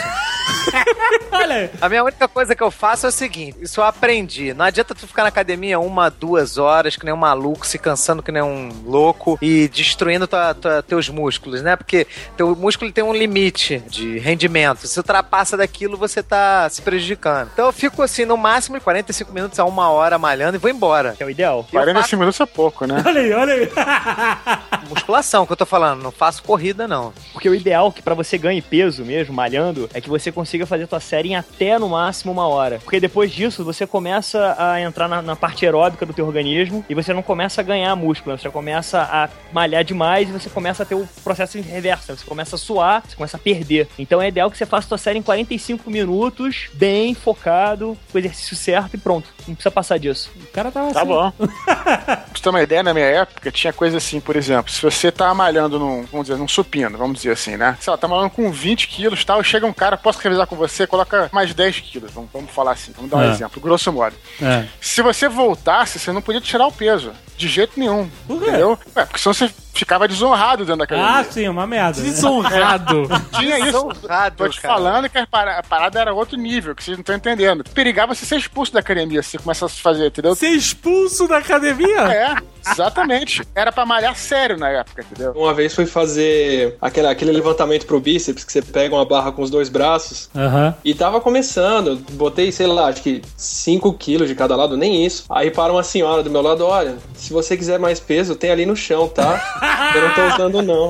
Olha aí. A minha única coisa que eu faço é o seguinte, isso eu aprendi. Não adianta tu ficar na academia uma, duas horas, que nem um maluco, se cansando que nem um louco e destruindo tua, tua, teus músculos, né? Porque teu músculo tem um limite de rendimento. Se ultrapassa daquilo, você tá se prejudicando. Então eu fico assim, no máximo de quarenta e cinco minutos a uma hora malhando e vou embora. É o ideal. quarenta e cinco minutos é pouco, né? Olha aí, olha aí. Musculação que eu tô falando, não faço corrida não. Porque o ideal que pra você ganhe peso mesmo, malhando, é que você consiga fazer tua série em até no máximo uma hora. Porque depois disso, você começa a entrar na, na parte aeróbica do teu organismo e você não começa a ganhar músculo, você começa a malhar demais e você começa a ter o processo reverso. Você começa a suar, você começa a perder. Então é ideal que você faça tua série em quarenta e cinco minutos, bem focado, com o exercício certo e pronto. Não precisa passar disso. O cara tava Tá assim. bom. Pra você ter uma ideia, na minha época, tinha coisa assim, por exemplo, se você tá malhando num, vamos dizer, num supino, vamos dizer assim, né? Sei lá, tá malhando com vinte quilos e tal, chega um cara, posso revisar com você, coloca mais dez quilos, vamos, vamos falar assim, vamos dar um É. exemplo, grosso modo. É. Se você voltasse, você não podia tirar o peso, de jeito nenhum, Por quê? entendeu? Ué, porque senão você ficava desonrado dentro da academia. Ah, sim, uma merda. né? Desonrado. Tinha isso. Desonrado, Tô te cara. falando que a para- a parada era outro nível, que vocês não estão entendendo. Perigava você ser expulso da academia se você começasse a fazer, entendeu? Ser expulso da academia? É, exatamente. Era pra malhar sério na época, entendeu? Uma vez fui fazer aquele, aquele levantamento pro bíceps, que você pega uma barra com os dois braços. Aham. E tava começando, botei, sei lá, acho que cinco quilos de cada lado, nem isso. Aí para uma senhora do meu lado, olha, se você quiser mais peso, tem ali no chão, tá? Eu não tô usando não.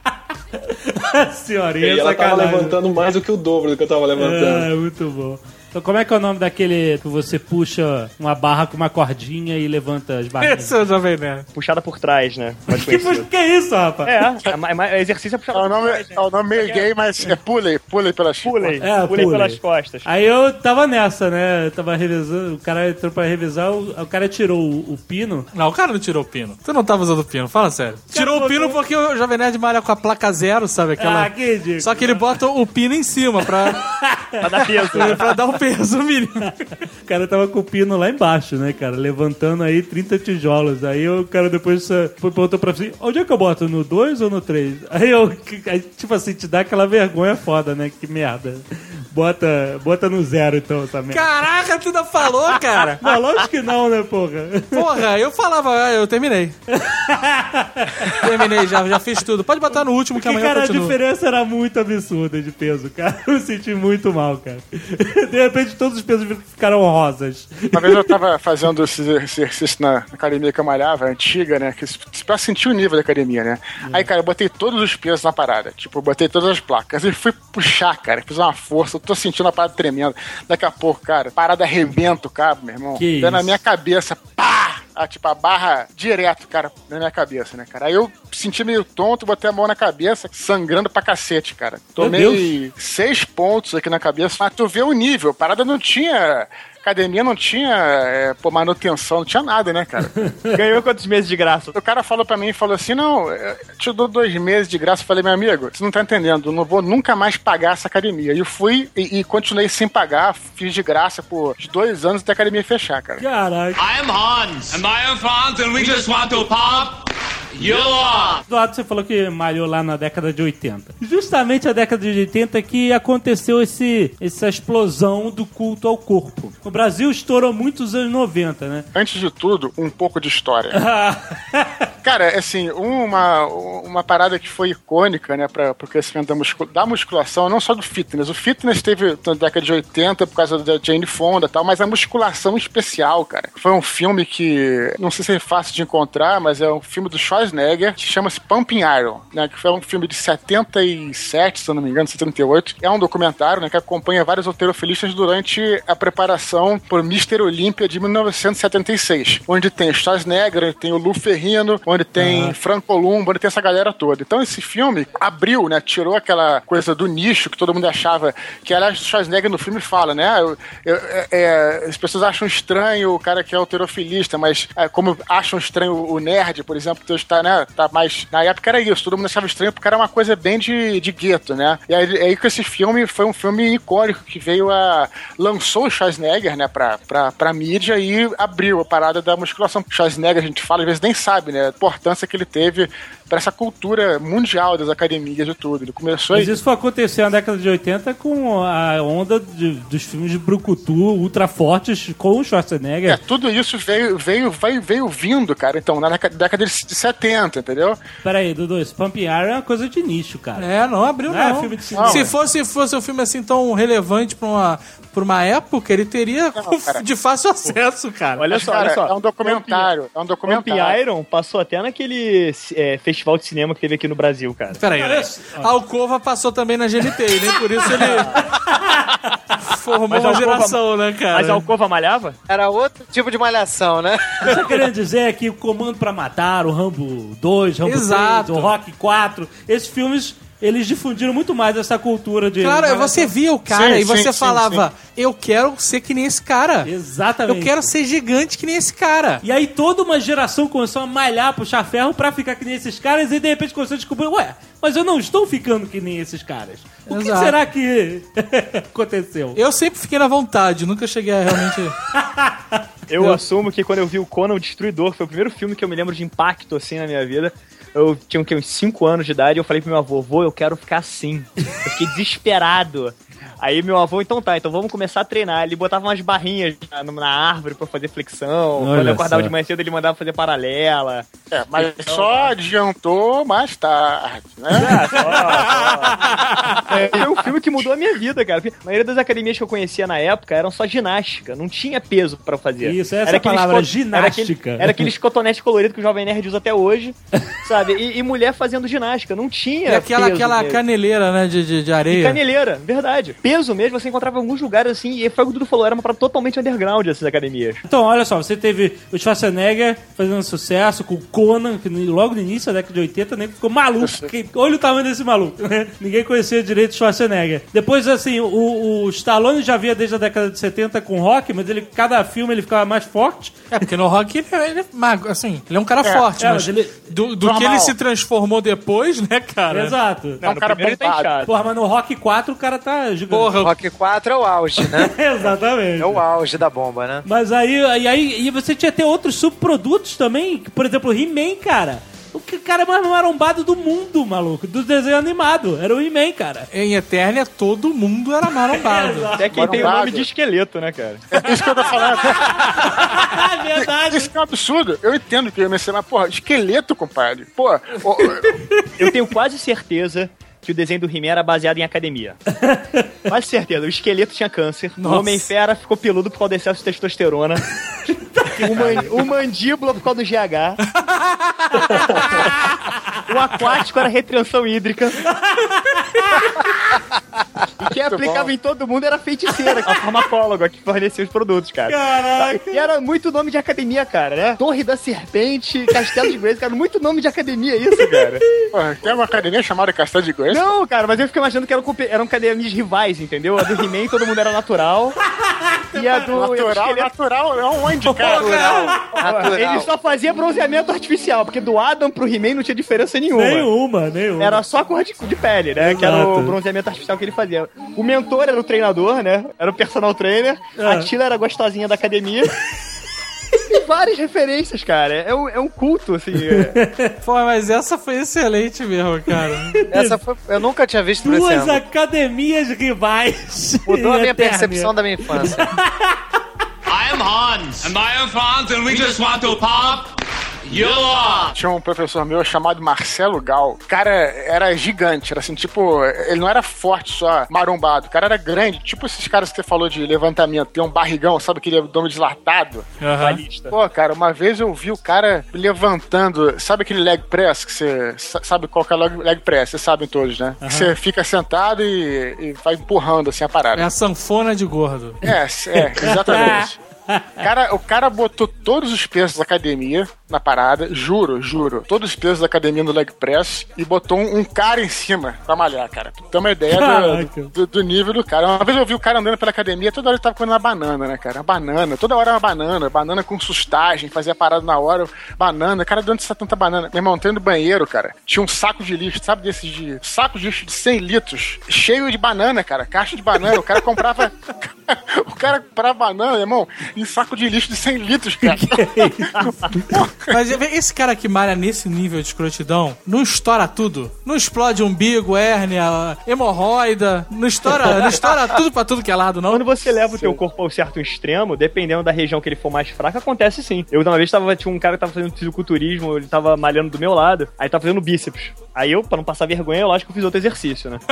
Senhorinha, E ela tava sacanagem. levantando mais do que o dobro do que eu tava levantando. É, muito bom. Então como é que é o nome daquele que você puxa uma barra com uma cordinha e levanta as barrinhas? Esse é o Jovem Nerd. Puxada por trás, né? Que, que é isso, rapaz? É, é, é exercício é puxada É o por nome, trás. Né? é o nome meio gay, mas é pulei, pulei pelas Pulei, É, pulei pulei. pelas costas. Aí eu tava nessa, né? Eu tava revezando, o cara entrou pra revezar, o, o cara tirou o, o pino. Não, o cara não tirou o pino. Tu não tava usando o pino, fala sério. Tirou o pino porque o Jovem Nerd malha com a placa zero, sabe? Aquela... Ah, que ridículo. Só que ele bota o pino em cima pra, Pra dar peso. pra dar um peso mínimo. O cara tava com o pino lá embaixo, né, cara? Levantando aí trinta tijolos. Aí o cara depois uh, perguntou pra mim, onde é que eu boto? No dois ou no três? Aí eu, aí, tipo assim, te dá aquela vergonha foda, né? Que merda. Bota, bota no zero, então, essa merda. Caraca, tu ainda falou, cara? Não, lógico que não, né, porra? Porra, eu falava, ah, eu terminei. Terminei, já, já fiz tudo. Pode botar no último que Porque, amanhã cara, eu a continuo. diferença era muito absurda de peso, cara. Eu me senti muito mal, cara. De repente, todos os pesos ficaram rosas. Uma vez eu tava fazendo esse exercício na academia que eu malhava, antiga, né? Que, pra sentir o nível da academia, né? Aí, cara, eu botei todos os pesos na parada. Tipo, eu botei todas as placas e fui puxar, cara. Fiz uma força, eu tô sentindo a parada tremendo. Daqui a pouco, cara, parada arrebenta o cabo, meu irmão. Que Dá na isso? minha cabeça, pá! Ah, tipo, a barra direto, cara, na minha cabeça, né, cara? Aí eu senti meio tonto, botei a mão na cabeça, sangrando pra cacete, cara. Tomei seis pontos aqui na cabeça, mas tu vê o nível, a parada não tinha... Academia não tinha é, pô, manutenção, não tinha nada, né, cara? Ganhou quantos meses de graça? O cara falou pra mim, falou assim, não, eu te dou dois meses de graça. Eu falei, meu amigo, você não tá entendendo, eu não vou nunca mais pagar essa academia. E eu fui e, e continuei sem pagar, fiz de graça por dois anos até a academia fechar, cara. Caraca. I am Hans, and I am Franz, and we just want to pop you off. Eduardo, você falou que malhou lá na década de oitenta. Justamente a década de oitenta que aconteceu esse, essa explosão do culto ao corpo. O Brasil estourou muito nos anos noventa, né? Antes de tudo, um pouco de história. Cara, assim, uma, uma parada que foi icônica, né, para o crescimento da, muscul da musculação, não só do fitness. O fitness teve na década de oitenta por causa da Jane Fonda e tal, mas a musculação especial, cara. Foi um filme que, não sei se é fácil de encontrar, mas é um filme do Schwarzenegger, que chama-se Pumping Iron, né, que foi um filme de setenta e sete, se eu não me engano, setenta e oito. É um documentário, né, que acompanha vários halterofilistas durante a preparação por mister Olímpia de mil novecentos e setenta e seis, onde tem o Schwarzenegger, onde tem o Lou Ferrigno, onde tem uhum. Franco Columbo, onde tem essa galera toda. Então esse filme abriu, né, tirou aquela coisa do nicho que todo mundo achava, que aliás o Schwarzenegger no filme fala, né, eu, eu, é, as pessoas acham estranho o cara que é halterofilista, mas é, como acham estranho o nerd, por exemplo, que está, né, tá mais... Na época era isso, todo mundo achava estranho porque era uma coisa bem de, de gueto, né, e aí, aí que esse filme foi um filme icônico que veio a... lançou o Schwarzenegger, né, pra, pra, pra mídia e abriu a parada da musculação. Schwarzenegger, a gente fala, às vezes nem sabe, né, a importância que ele teve para essa cultura mundial das academias e tudo. Ele começou Mas aí... isso foi acontecer na década de oitenta com a onda de, dos filmes de brucutu ultra fortes com o Schwarzenegger. É, tudo isso veio, veio, veio, veio vindo, cara, então, na década de setenta, entendeu? Peraí, Dudu, esse Pumping Iron é uma coisa de nicho, cara. É, não abriu não. não. É filme de cinema. Se fosse, fosse um filme assim tão relevante pra uma, pra uma época, ele teria não, de fácil acesso, cara. Olha Mas, só, cara, olha só. É um documentário. É um documentário. Pumping Iron passou até naquele é, festival de cinema que teve aqui no Brasil, cara. Peraí, né? A Alcova passou também na G N T, né? Por isso ele formou Mas uma Alcova, geração, né, cara? Mas a Alcova malhava? Era outro tipo de malhação, né? O que eu tô querendo dizer é que o Comando pra Matar, o Rambo dois, Rambo Exato. três, o Rock quatro, esses filmes... Eles difundiram muito mais essa cultura de... Claro, você via o cara sim, e você sim, falava, sim, sim. eu quero ser que nem esse cara. Exatamente. Eu quero ser gigante que nem esse cara. E aí toda uma geração começou a malhar, puxar ferro pra ficar que nem esses caras e de repente começou a descobrir, ué, mas eu não estou ficando que nem esses caras. O Exato. que será que aconteceu? Eu sempre fiquei na vontade, nunca cheguei a realmente... Eu, eu assumo que quando eu vi o Conan o Destruidor, que foi o primeiro filme que eu me lembro de impacto, assim, na minha vida... Eu tinha uns cinco anos de idade e eu falei pro meu avô, avô, eu quero ficar assim. Eu fiquei desesperado. Aí meu avô, então tá, então vamos começar a treinar. Ele botava umas barrinhas na, na árvore pra fazer flexão. Olha Quando eu acordava só. de manhã cedo, ele mandava fazer paralela. É, mas então, só adiantou mais tarde, né? É, só, só. É, foi um filme que mudou a minha vida, cara. A maioria das academias que eu conhecia na época eram só ginástica. Não tinha peso pra fazer. Isso, essa era palavra, co- ginástica. Era, aquele, era aqueles cotonetes coloridos que o Jovem Nerd usa até hoje, sabe? E, e mulher fazendo ginástica. Não tinha E aquela, peso aquela mesmo. caneleira, né, de, de, de E areia. caneleira, verdade. Peso peso mesmo, você encontrava em alguns lugares assim, e foi o que o Dudu falou, era uma parada totalmente underground essas academias. Então, olha só, você teve o Schwarzenegger fazendo sucesso com o Conan, que logo no início da década de oitenta, nem ficou maluco. Que, olha o tamanho desse maluco, né? Ninguém conhecia direito o Schwarzenegger. Depois, assim, o, o Stallone já via desde a década de setenta com o Rock, mas ele, cada filme ele ficava mais forte. É, porque no Rock ele, ele é mago, assim, ele é um cara É, forte, é, mas mas ele- do, do que ele se transformou depois, né, cara? Exato. É um cara bombado. Porra, mas no Rock quatro o cara tá gigante. Porra, Rock quatro é o auge, né? Exatamente. É o auge da bomba, né? Mas aí, e aí e você tinha até outros subprodutos também, que, por exemplo, o He-Man, cara. O que- cara mais marombado do mundo, maluco, do desenho animado. Era o He-Man, cara. Em Eternia, todo mundo era marombado. Até quem tem o nome de esqueleto, né, cara? É isso que eu tô falando. É verdade. Isso que é um absurdo. Eu entendo que eu ia ser, mas, porra, esqueleto, compadre. Pô, ó, Eu tenho quase certeza que o desenho do He-Man era baseado em academia. Quase certeza. O esqueleto tinha câncer. Nossa. O Homem-Fera ficou peludo por causa do excesso de testosterona. o, man, o mandíbula por causa do G H. O aquático era retenção hídrica. E quem aplicava em todo mundo era a feiticeira, a farmacóloga que fornecia os produtos, cara. Caraca. E era muito nome de academia, cara, né? Torre da Serpente, Castelo de Grace, cara. Muito nome de academia isso, cara. porra, tem uma academia chamada Castelo de Grace? Não, cara, mas eu fiquei imaginando que eram, compe- eram academias rivais, entendeu? A do He-Man todo mundo era natural. E a do... Natural, esqueleto- natural, é onde, cara? Natural. Ele só fazia bronzeamento artificial, porque do Adam pro He-Man não tinha diferença nenhuma. Nenhuma, nenhuma. Era só a cor de, de pele, né? Que era Exato. o bronzeamento artificial que ele fazia. O mentor era o treinador, né? Era o personal trainer. É. A Tila era a gostosinha da academia. Tem várias referências, cara. É um, é um culto, assim. É. Pô, mas essa foi excelente mesmo, cara. Essa foi. Eu nunca tinha visto por esse Duas ângulo. academias rivais. Mudou a minha Eternia. percepção da minha infância. I am Hans. And I am Franz, and we just want to pop you off. Tinha um professor meu chamado Marcelo Gal. O cara era gigante, era assim, tipo, ele não era forte só, marombado. O cara era grande, tipo esses caras que você falou de levantamento, tem um barrigão, sabe aquele abdômen dilatado? Balista. Pô, cara, uma vez eu vi o cara levantando, sabe aquele leg press que você sa- sabe qual que é o leg leg press, vocês sabem todos, né? Que você fica sentado e, e vai empurrando assim a parada. É a sanfona de gordo. É, é, exatamente. Cara, o cara botou todos os pesos da academia na parada, juro, juro. Todos os pesos da academia no leg press e botou um, um cara em cima pra malhar, cara. Pra ter uma ideia Caraca. do, do, do nível do cara. Uma vez eu vi o cara andando pela academia, toda hora ele tava comendo uma banana, né, cara? Uma banana, toda hora uma banana, banana com sustagem, fazia parada na hora, banana. Cara, de onde está tanta banana? Meu irmão, entrando no banheiro, cara, tinha um saco de lixo, sabe desses de... Saco de lixo de cem litros, cheio de banana, cara, caixa de banana. O cara comprava... o cara comprava banana, irmão, em saco de lixo de cem litros, cara. Mas esse cara que malha nesse nível de escrotidão não estoura tudo. Não explode umbigo, hérnia, hemorroida. Não estoura, não estoura tudo pra tudo que é lado, não. Quando você leva o teu corpo ao certo extremo, dependendo da região que ele for mais fraca, acontece sim. Eu uma vez tava, tinha um cara que tava fazendo fisiculturismo, ele tava malhando do meu lado, aí tava fazendo bíceps. Aí eu, pra não passar vergonha, eu acho que eu fiz outro exercício, né?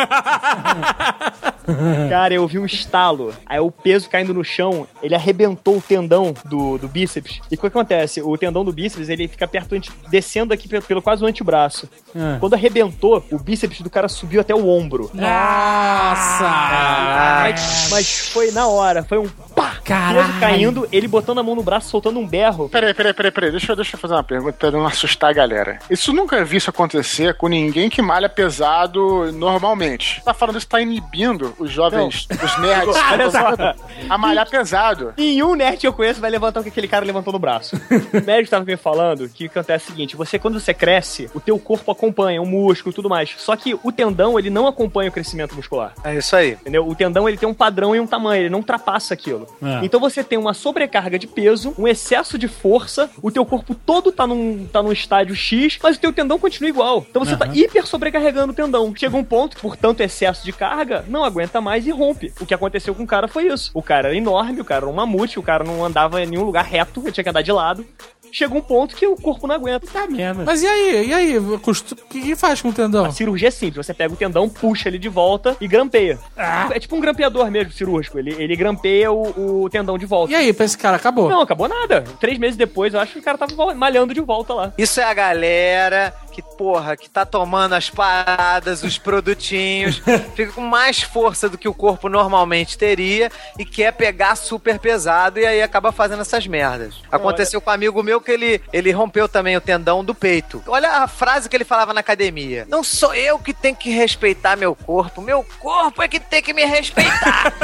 Cara, eu vi um estalo. Aí o peso caindo no chão, ele arrebentou o tendão do, do bíceps. E o que acontece? O tendão do bíceps, ele fica perto, anti- descendo aqui pelo, pelo quase o antebraço. Ah. Quando arrebentou, o bíceps do cara subiu até o ombro. Nossa! Mas, mas foi na hora, foi um pá! Caralho. Peso caindo, ele botando a mão no braço, soltando um berro. Peraí, peraí, peraí, peraí. Deixa, eu- deixa eu fazer uma pergunta pra não assustar a galera. Isso nunca vi isso acontecer com ninguém que malha pesado normalmente. Tá falando isso, tá inibindo os jovens, os nerds, Olha só. a malhar pesado. Nenhum nerd que eu conheço vai levantar o que aquele cara levantou no braço. O médico tava me falando que o que acontece é o seguinte: você, quando você cresce, o teu corpo acompanha, o músculo e tudo mais. Só que o tendão, ele não acompanha o crescimento muscular. É isso aí. Entendeu? O tendão, ele tem um padrão e um tamanho, ele não ultrapassa aquilo. É. Então você tem uma sobrecarga de peso, um excesso de força, o teu corpo todo tá num, tá num estágio X, mas o teu tendão continua igual. Então você tá hiper sobrecarregando o tendão. Chega um ponto que, por tanto excesso de carga, não aguenta mais e rompe. O que aconteceu com o cara foi isso. O cara era enorme, o cara era um mamute, o cara não andava em nenhum lugar reto, ele tinha que andar de lado. Chega um ponto que o corpo não aguenta. Tá merda. Mas e aí? E aí? Costu- O que, que faz com o tendão? A cirurgia é simples, você pega o tendão, puxa ele de volta e grampeia. É tipo um grampeador mesmo, cirúrgico. Ele, ele grampeia o, o tendão de volta. E aí, pra esse cara, acabou? Não, acabou nada. Três meses depois, eu acho que o cara tava vol- malhando de volta lá. Isso é a galera que, porra, que tá tomando as paradas, os produtinhos, fica com mais força do que o corpo normalmente teria e quer pegar super pesado e aí acaba fazendo essas merdas. Aconteceu com um amigo meu que ele, ele rompeu também o tendão do peito. Olha a frase que ele falava na academia. Não sou eu que tenho que respeitar meu corpo, meu corpo é que tem que me respeitar.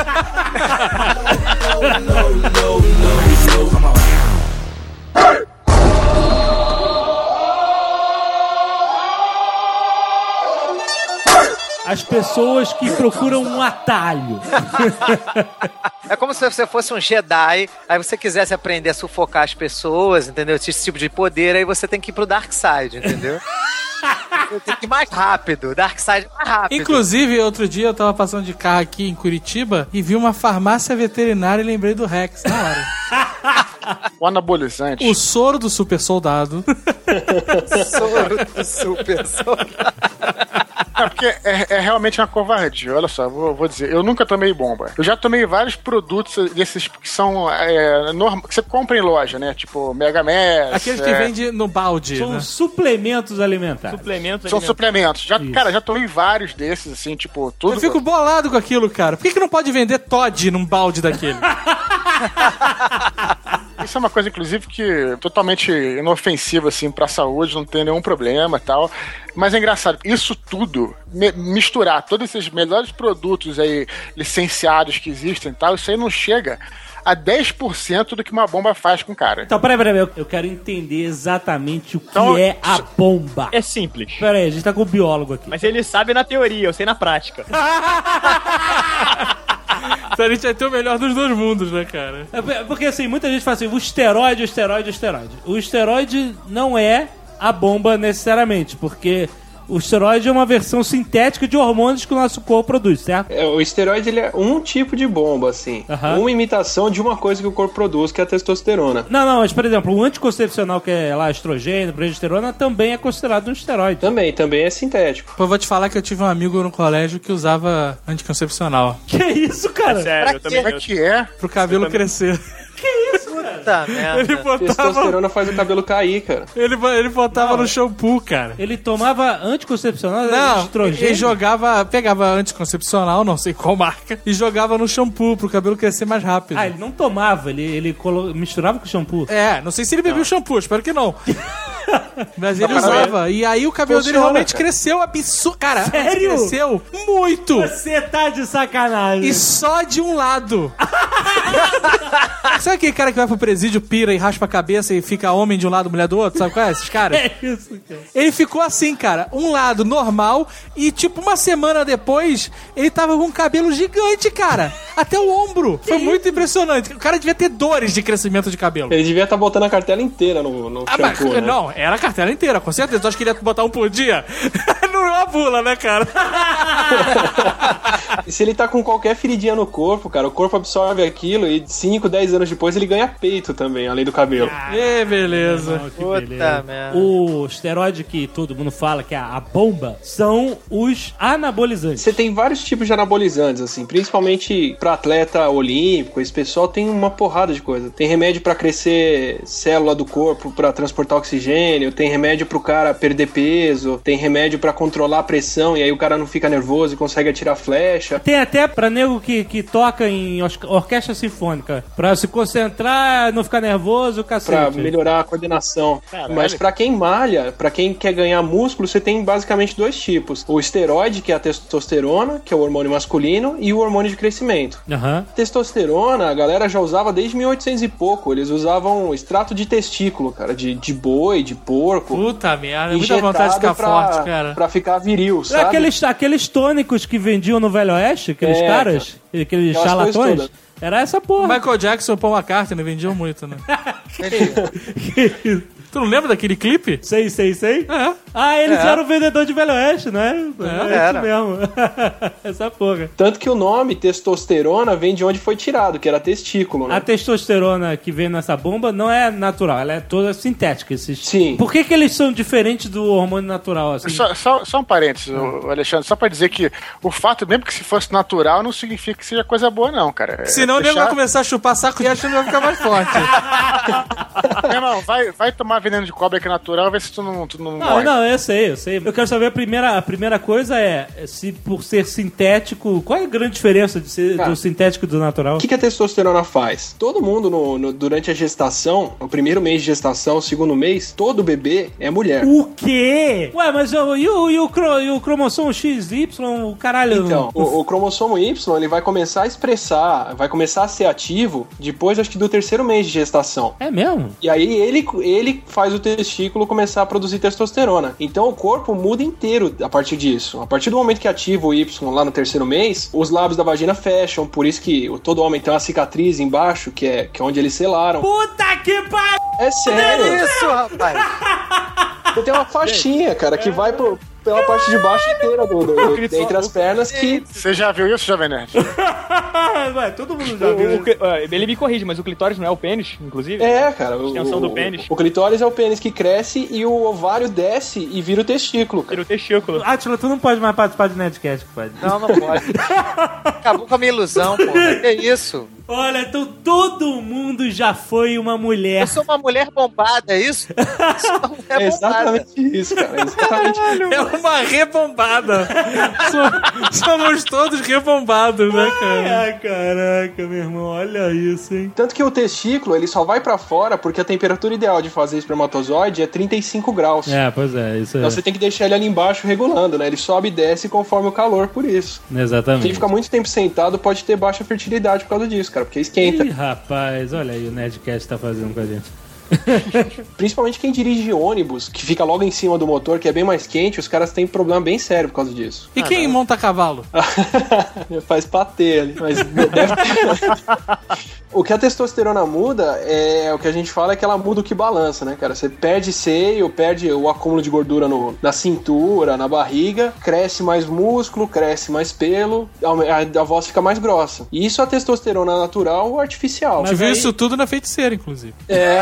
As pessoas que procuram um atalho. É como se você fosse um Jedi, aí você quisesse aprender a sufocar as pessoas, entendeu? Esse tipo de poder, aí você tem que ir pro Dark Side, entendeu? Tem que ir mais rápido, Dark Side é mais rápido. Inclusive, outro dia eu tava passando de carro aqui em Curitiba e vi uma farmácia veterinária e lembrei do Rex na hora. O anabolizante. O soro do super soldado. Soro do super soldado. É porque é, é realmente uma covardia. Olha só, vou, vou dizer, eu nunca tomei bomba. Eu já tomei vários produtos desses que são é, norm... que você compra em loja, né? Tipo Mega Mess. Aqueles que é... vende no balde. São né? suplementos alimentares. Suplementos São alimentares. suplementos. Já, cara, já tomei vários desses, assim, tipo, tudo. Eu fico bolado com aquilo, cara. Por que, que não pode vender Todd num balde daquele? Isso é uma coisa, inclusive, que totalmente inofensiva, assim, pra saúde, não tem nenhum problema e tal. Mas é engraçado, isso tudo, me- misturar todos esses melhores produtos aí, licenciados que existem e tal, isso aí não chega a dez por cento do que uma bomba faz com o cara. Então, peraí, peraí, eu- eu quero entender exatamente o que Então, é a bomba. É simples. Peraí, a gente tá com o biólogo aqui. Mas ele sabe na teoria, eu sei na prática. Então a gente vai ter o melhor dos dois mundos, né, cara? É porque assim, muita gente fala assim, o esteroide, o esteroide, o esteroide. O esteroide não é a bomba necessariamente, porque o esteroide é uma versão sintética de hormônios que o nosso corpo produz, certo? É, o esteroide ele é um tipo de bomba, assim. Aham. Uma imitação de uma coisa que o corpo produz, que é a testosterona. Não, não, mas por exemplo, o anticoncepcional que é lá estrogênio, progesterona, também é considerado um esteroide. Também, também é sintético. Pô, eu vou te falar que eu tive um amigo no colégio que usava anticoncepcional. Que isso, cara? É sério, eu também. Como é que é? Pro cabelo Eu também. crescer. Que isso, cara? Puta merda. Ele botava, Testosterona faz o cabelo cair, cara. ele, ele botava no shampoo, cara. Ele tomava anticoncepcional, Não, estrogênio? ele jogava, pegava anticoncepcional, não sei qual marca, e jogava no shampoo pro cabelo crescer mais rápido. Ah, ele não tomava, ele, ele colo... misturava com shampoo. É, não sei se ele bebia o shampoo, espero que não. Mas ele Não, usava. E aí o cabelo dele Funciona, realmente cara. cresceu absurdo. Cara, Sério? cresceu muito. Você tá de sacanagem. E só de um lado. Sabe aquele cara que vai pro presídio, pira e raspa a cabeça e fica homem de um lado, mulher do outro? Sabe qual é? Esses caras? É isso, cara. Ele ficou assim, cara. Um lado normal e, tipo, uma semana depois, ele tava com um cabelo gigante, cara. Até o ombro. Foi muito impressionante. O cara devia ter dores de crescimento de cabelo. Ele devia estar botando a cartela inteira no, no Ah, mas, shampoo, né? não, era a cartela inteira, com certeza. Eu acho que ele ia botar um por dia. Não é uma bula, né, cara? E se ele tá com qualquer feridinha no corpo, cara, o corpo absorve aquilo e cinco, dez anos depois ele ganha peito também, além do cabelo. Ê, beleza. Não, que Puta beleza. merda. O esteroide que todo mundo fala que é a bomba são os anabolizantes. Você tem vários tipos de anabolizantes, assim, principalmente pra atleta olímpico, esse pessoal tem uma porrada de coisa. Tem remédio pra crescer célula do corpo, pra transportar oxigênio, tem remédio pro cara perder peso, tem remédio pra controlar a pressão e aí o cara não fica nervoso e consegue atirar flecha. Tem até pra nego que, que toca em or- orquestra sinfônica, pra se concentrar, não ficar nervoso, Pra cacete. melhorar a coordenação. Caralho. Mas pra quem malha, pra quem quer ganhar músculo, você tem basicamente dois tipos. O esteroide, que é a testosterona, que é o hormônio masculino, e o hormônio de crescimento. Aham. Testosterona, a galera já usava desde mil e oitocentos e pouco. Eles usavam extrato de testículo, cara, de, de boi, de porco. Puta merda, muita injetado vontade de ficar pra, forte, cara. pra ficar viril, sabe? Aqueles, aqueles tônicos que vendiam no Velho Oeste, aqueles É, caras, aqueles Aquelas coisas charlatões, todas. era essa porra. Michael Jackson e Paul McCartney vendiam muito, né? Tu não lembra daquele clipe? Sei, sei, sei. É. Ah, eles É. eram vendedor de Velho Oeste, né? É, Era. isso mesmo. Essa porra. Tanto que o nome testosterona vem de onde foi tirado, que era testículo, né? A testosterona que vem nessa bomba não é natural, ela é toda sintética. Esses... Sim. Por que que eles são diferentes do hormônio natural, assim? Só, só, só um parênteses, ô, Alexandre, só pra dizer que o fato, mesmo que se fosse natural, não significa que seja coisa boa, não, cara. É Senão o nego deixar- vai começar a chupar saco e achando que vai ficar mais forte. Meu irmão, vai, vai tomar tomar veneno de cobra que é natural, ver se tu não, tu não, Não, morre. não, eu sei, eu sei. Eu quero saber a primeira, a primeira coisa é se por ser sintético, qual é a grande diferença de ser Cara, do sintético e do natural? O que, que a testosterona faz? Todo mundo, no, no- durante a gestação, o primeiro mês de gestação, o segundo mês, todo bebê é mulher. O quê? Ué, mas eu- e o, e o, cro- e o cromossomo X Y, o caralho... Então, o, o cromossomo Y, ele vai começar a expressar, vai começar a ser ativo depois, acho que, do terceiro mês de gestação. É mesmo? E aí ele, ele faz o testículo começar a produzir testosterona. Então o corpo muda inteiro a partir disso. A partir do momento que ativa o Y lá no terceiro mês, os lábios da vagina fecham, por isso que todo homem tem uma cicatriz embaixo, que é, que é onde eles selaram. Puta que pariu! É sério! É isso, rapaz! Você tem uma faixinha, cara, que vai pro, pela parte de baixo inteira do, do, do- entre as pernas que... Você já viu isso, Jovem Nerd? Ué, todo mundo já viu. O- o cli- ó, ele me corrige, mas o clitóris não é o pênis, inclusive? É, cara. O, Extensão do o- pênis. O clitóris é o pênis que cresce e o ovário desce e vira o testículo. Vira o testículo. Átila, tu não pode mais participar de Nerdcast, pode? Não, não pode. Acabou com a minha ilusão, porra. Que isso? Olha, então todo mundo já foi uma mulher. Eu sou uma mulher bombada, é isso? Eu sou uma mulher É exatamente isso, cara. É exatamente É uma rebombada. So- Somos todos rebombados, né, cara? Ai, caraca, meu irmão, olha isso, hein? Tanto que o testículo, ele só vai pra fora porque a temperatura ideal de fazer espermatozoide é trinta e cinco graus. É, pois é, isso é. Então você tem que deixar ele ali embaixo regulando, né? Ele sobe e desce conforme o calor, por isso. Exatamente. Quem fica muito tempo sentado pode ter baixa fertilidade por causa disso, cara, porque esquenta. Ih, rapaz, olha aí o Nerdcast tá fazendo com a gente. Principalmente quem dirige ônibus, que fica logo em cima do motor, que é bem mais quente, os caras têm problema bem sério por causa disso. E quem monta cavalo? Faz patê ali, mas deve ter... O que a testosterona muda é o que a gente fala é que ela muda o que balança, né, cara? Você perde seio, perde o acúmulo de gordura no, na cintura, na barriga, cresce mais músculo, cresce mais pelo, a, a voz fica mais grossa. E isso é a testosterona natural ou artificial. Mas viu isso tudo na Feiticeira, inclusive. É.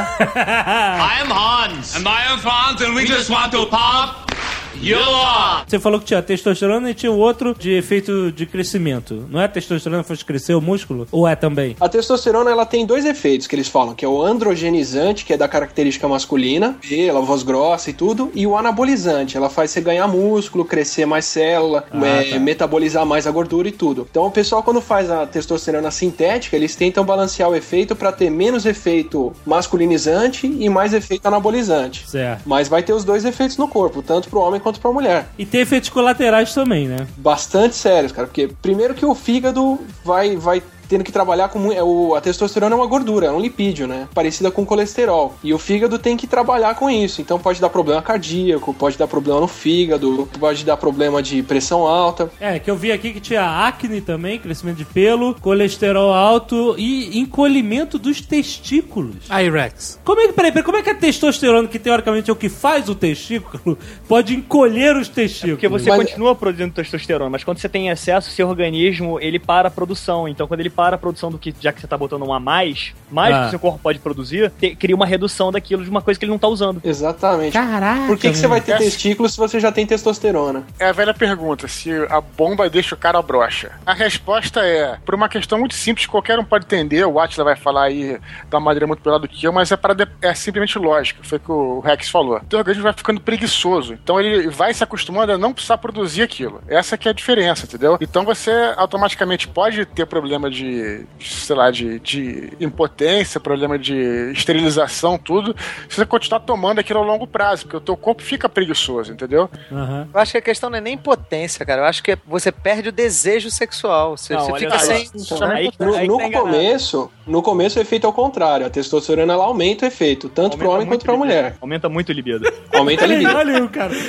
I am Hans, and I am Franz, and we just want to pop you off. Você falou que tinha testosterona e tinha o outro de efeito de crescimento. Não é a testosterona que faz crescer o músculo? Ou é também? A testosterona, ela tem dois efeitos que eles falam, que é o androgenizante, que é da característica masculina, pela voz grossa e tudo, e o anabolizante, ela faz você ganhar músculo, crescer mais célula, Ah, é, tá. metabolizar mais a gordura e tudo. Então o pessoal, quando faz a testosterona sintética, eles tentam balancear o efeito para ter menos efeito masculinizante e mais efeito anabolizante. Certo. Mas vai ter os dois efeitos no corpo, tanto pro homem quanto pra mulher. E tem efeitos colaterais também, né? Bastante sérios, cara, porque primeiro que o fígado vai, vai tendo que trabalhar com... mu- é o- a testosterona é uma gordura, é um lipídio, né? Parecida com colesterol. E o fígado tem que trabalhar com isso. Então pode dar problema cardíaco, pode dar problema no fígado, pode dar problema de pressão alta. É, que eu vi aqui que tinha acne também, crescimento de pelo, colesterol alto e encolhimento dos testículos. Aí, Rex. Como é que, peraí, peraí, como é que a testosterona, que teoricamente é o que faz o testículo, pode encolher os testículos? Porque você Mas- continua produzindo testosterona, mas quando você tem excesso, seu organismo, ele para a produção. Então, quando ele para a produção do que, já que você tá botando um a mais, mais Ah. do que o seu corpo pode produzir, te- cria uma redução daquilo de uma coisa que ele não tá usando. Exatamente. Caraca, Por que, que você meu. vai ter testículo se você já tem testosterona? É a velha pergunta, se a bomba deixa o cara broxa. A resposta é, por uma questão muito simples, qualquer um pode entender, o Atila vai falar aí de uma maneira muito melhor do que eu, mas é, para é simplesmente lógica, foi o que o Rex falou. O teu organismo vai ficando preguiçoso, então ele vai se acostumando a não precisar produzir aquilo. Essa que é a diferença, entendeu? Então você automaticamente pode ter problema de, sei lá, de, de impotência, problema de esterilização, tudo, se você continuar tomando aquilo a longo prazo, porque o teu corpo fica preguiçoso, entendeu? Uhum. Eu acho que a questão não é nem potência, cara. Eu acho que você perde o desejo sexual. Você, Não, você olha fica só, sem... então, Aí- no aí no tá enganado. começo, no começo o efeito é o contrário. A testosterona ela aumenta o efeito, tanto pro homem quanto pra mulher. Aumenta muito o libido. Aumenta a libido. Olha aí o cara.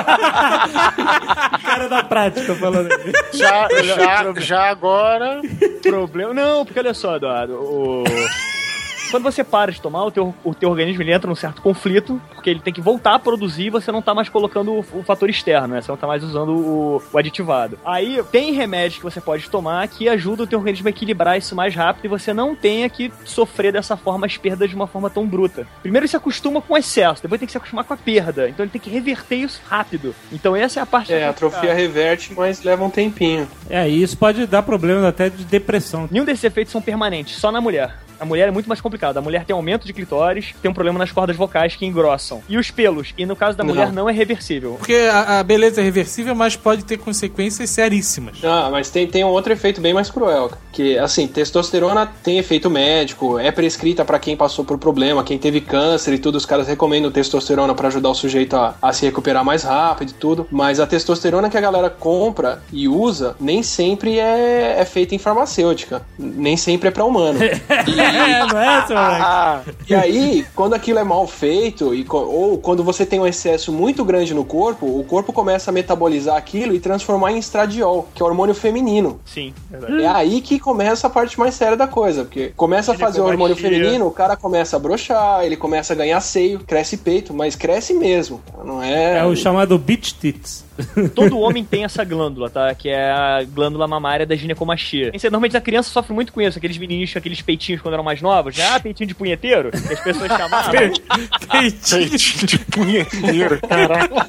O cara da prática falando aí. Já, já, já agora. Problema. Não, porque olha só, Eduardo. O... Quando você para de tomar, o teu, o teu organismo ele entra num certo conflito, porque ele tem que voltar a produzir e você não tá mais colocando o, o fator externo, né? Você não tá mais usando o, o aditivado. Aí tem remédios que você pode tomar que ajuda o teu organismo a equilibrar isso mais rápido e você não tenha que sofrer dessa forma as perdas de uma forma tão bruta. Primeiro ele se acostuma com o excesso, depois tem que se acostumar com a perda. Então ele tem que reverter isso rápido. Então essa é a parte... É, a atrofia reverte, mas leva um tempinho. É, e isso pode dar problemas até de depressão. Nenhum desses efeitos são permanentes, só na mulher. A mulher é muito mais complicada. A mulher tem aumento de clitóris, tem um problema nas cordas vocais que engrossam. E os pelos. E no caso da mulher não, não é reversível. Porque a, a beleza é reversível, mas pode ter consequências seríssimas. Ah, mas tem, tem um outro efeito bem mais cruel. Que, assim, testosterona tem efeito médico, é prescrita pra quem passou por problema, quem teve câncer e tudo. Os caras recomendam testosterona pra ajudar o sujeito a, a se recuperar mais rápido e tudo. Mas a testosterona que a galera compra e usa, nem sempre é, é feita em farmacêutica. Nem sempre é pra humano. É, não é, seu moleque? E aí, quando aquilo é mal feito, e, ou quando você tem um excesso muito grande no corpo, o corpo começa a metabolizar aquilo e transformar em estradiol, que é o hormônio feminino. Sim, verdade. É aí que começa a parte mais séria da coisa, porque começa a fazer o hormônio feminino, o cara começa a broxar, ele começa a ganhar seio, cresce peito, mas cresce mesmo, não é... É o chamado bitch tits. Todo homem tem essa glândula, tá? Que é a glândula mamária da ginecomastia. Normalmente a criança sofre muito com isso. Aqueles menininhos com aqueles peitinhos quando eram mais novos. Ah, peitinho de punheteiro. Que as pessoas chamavam. Peitinho de punheteiro, caraca.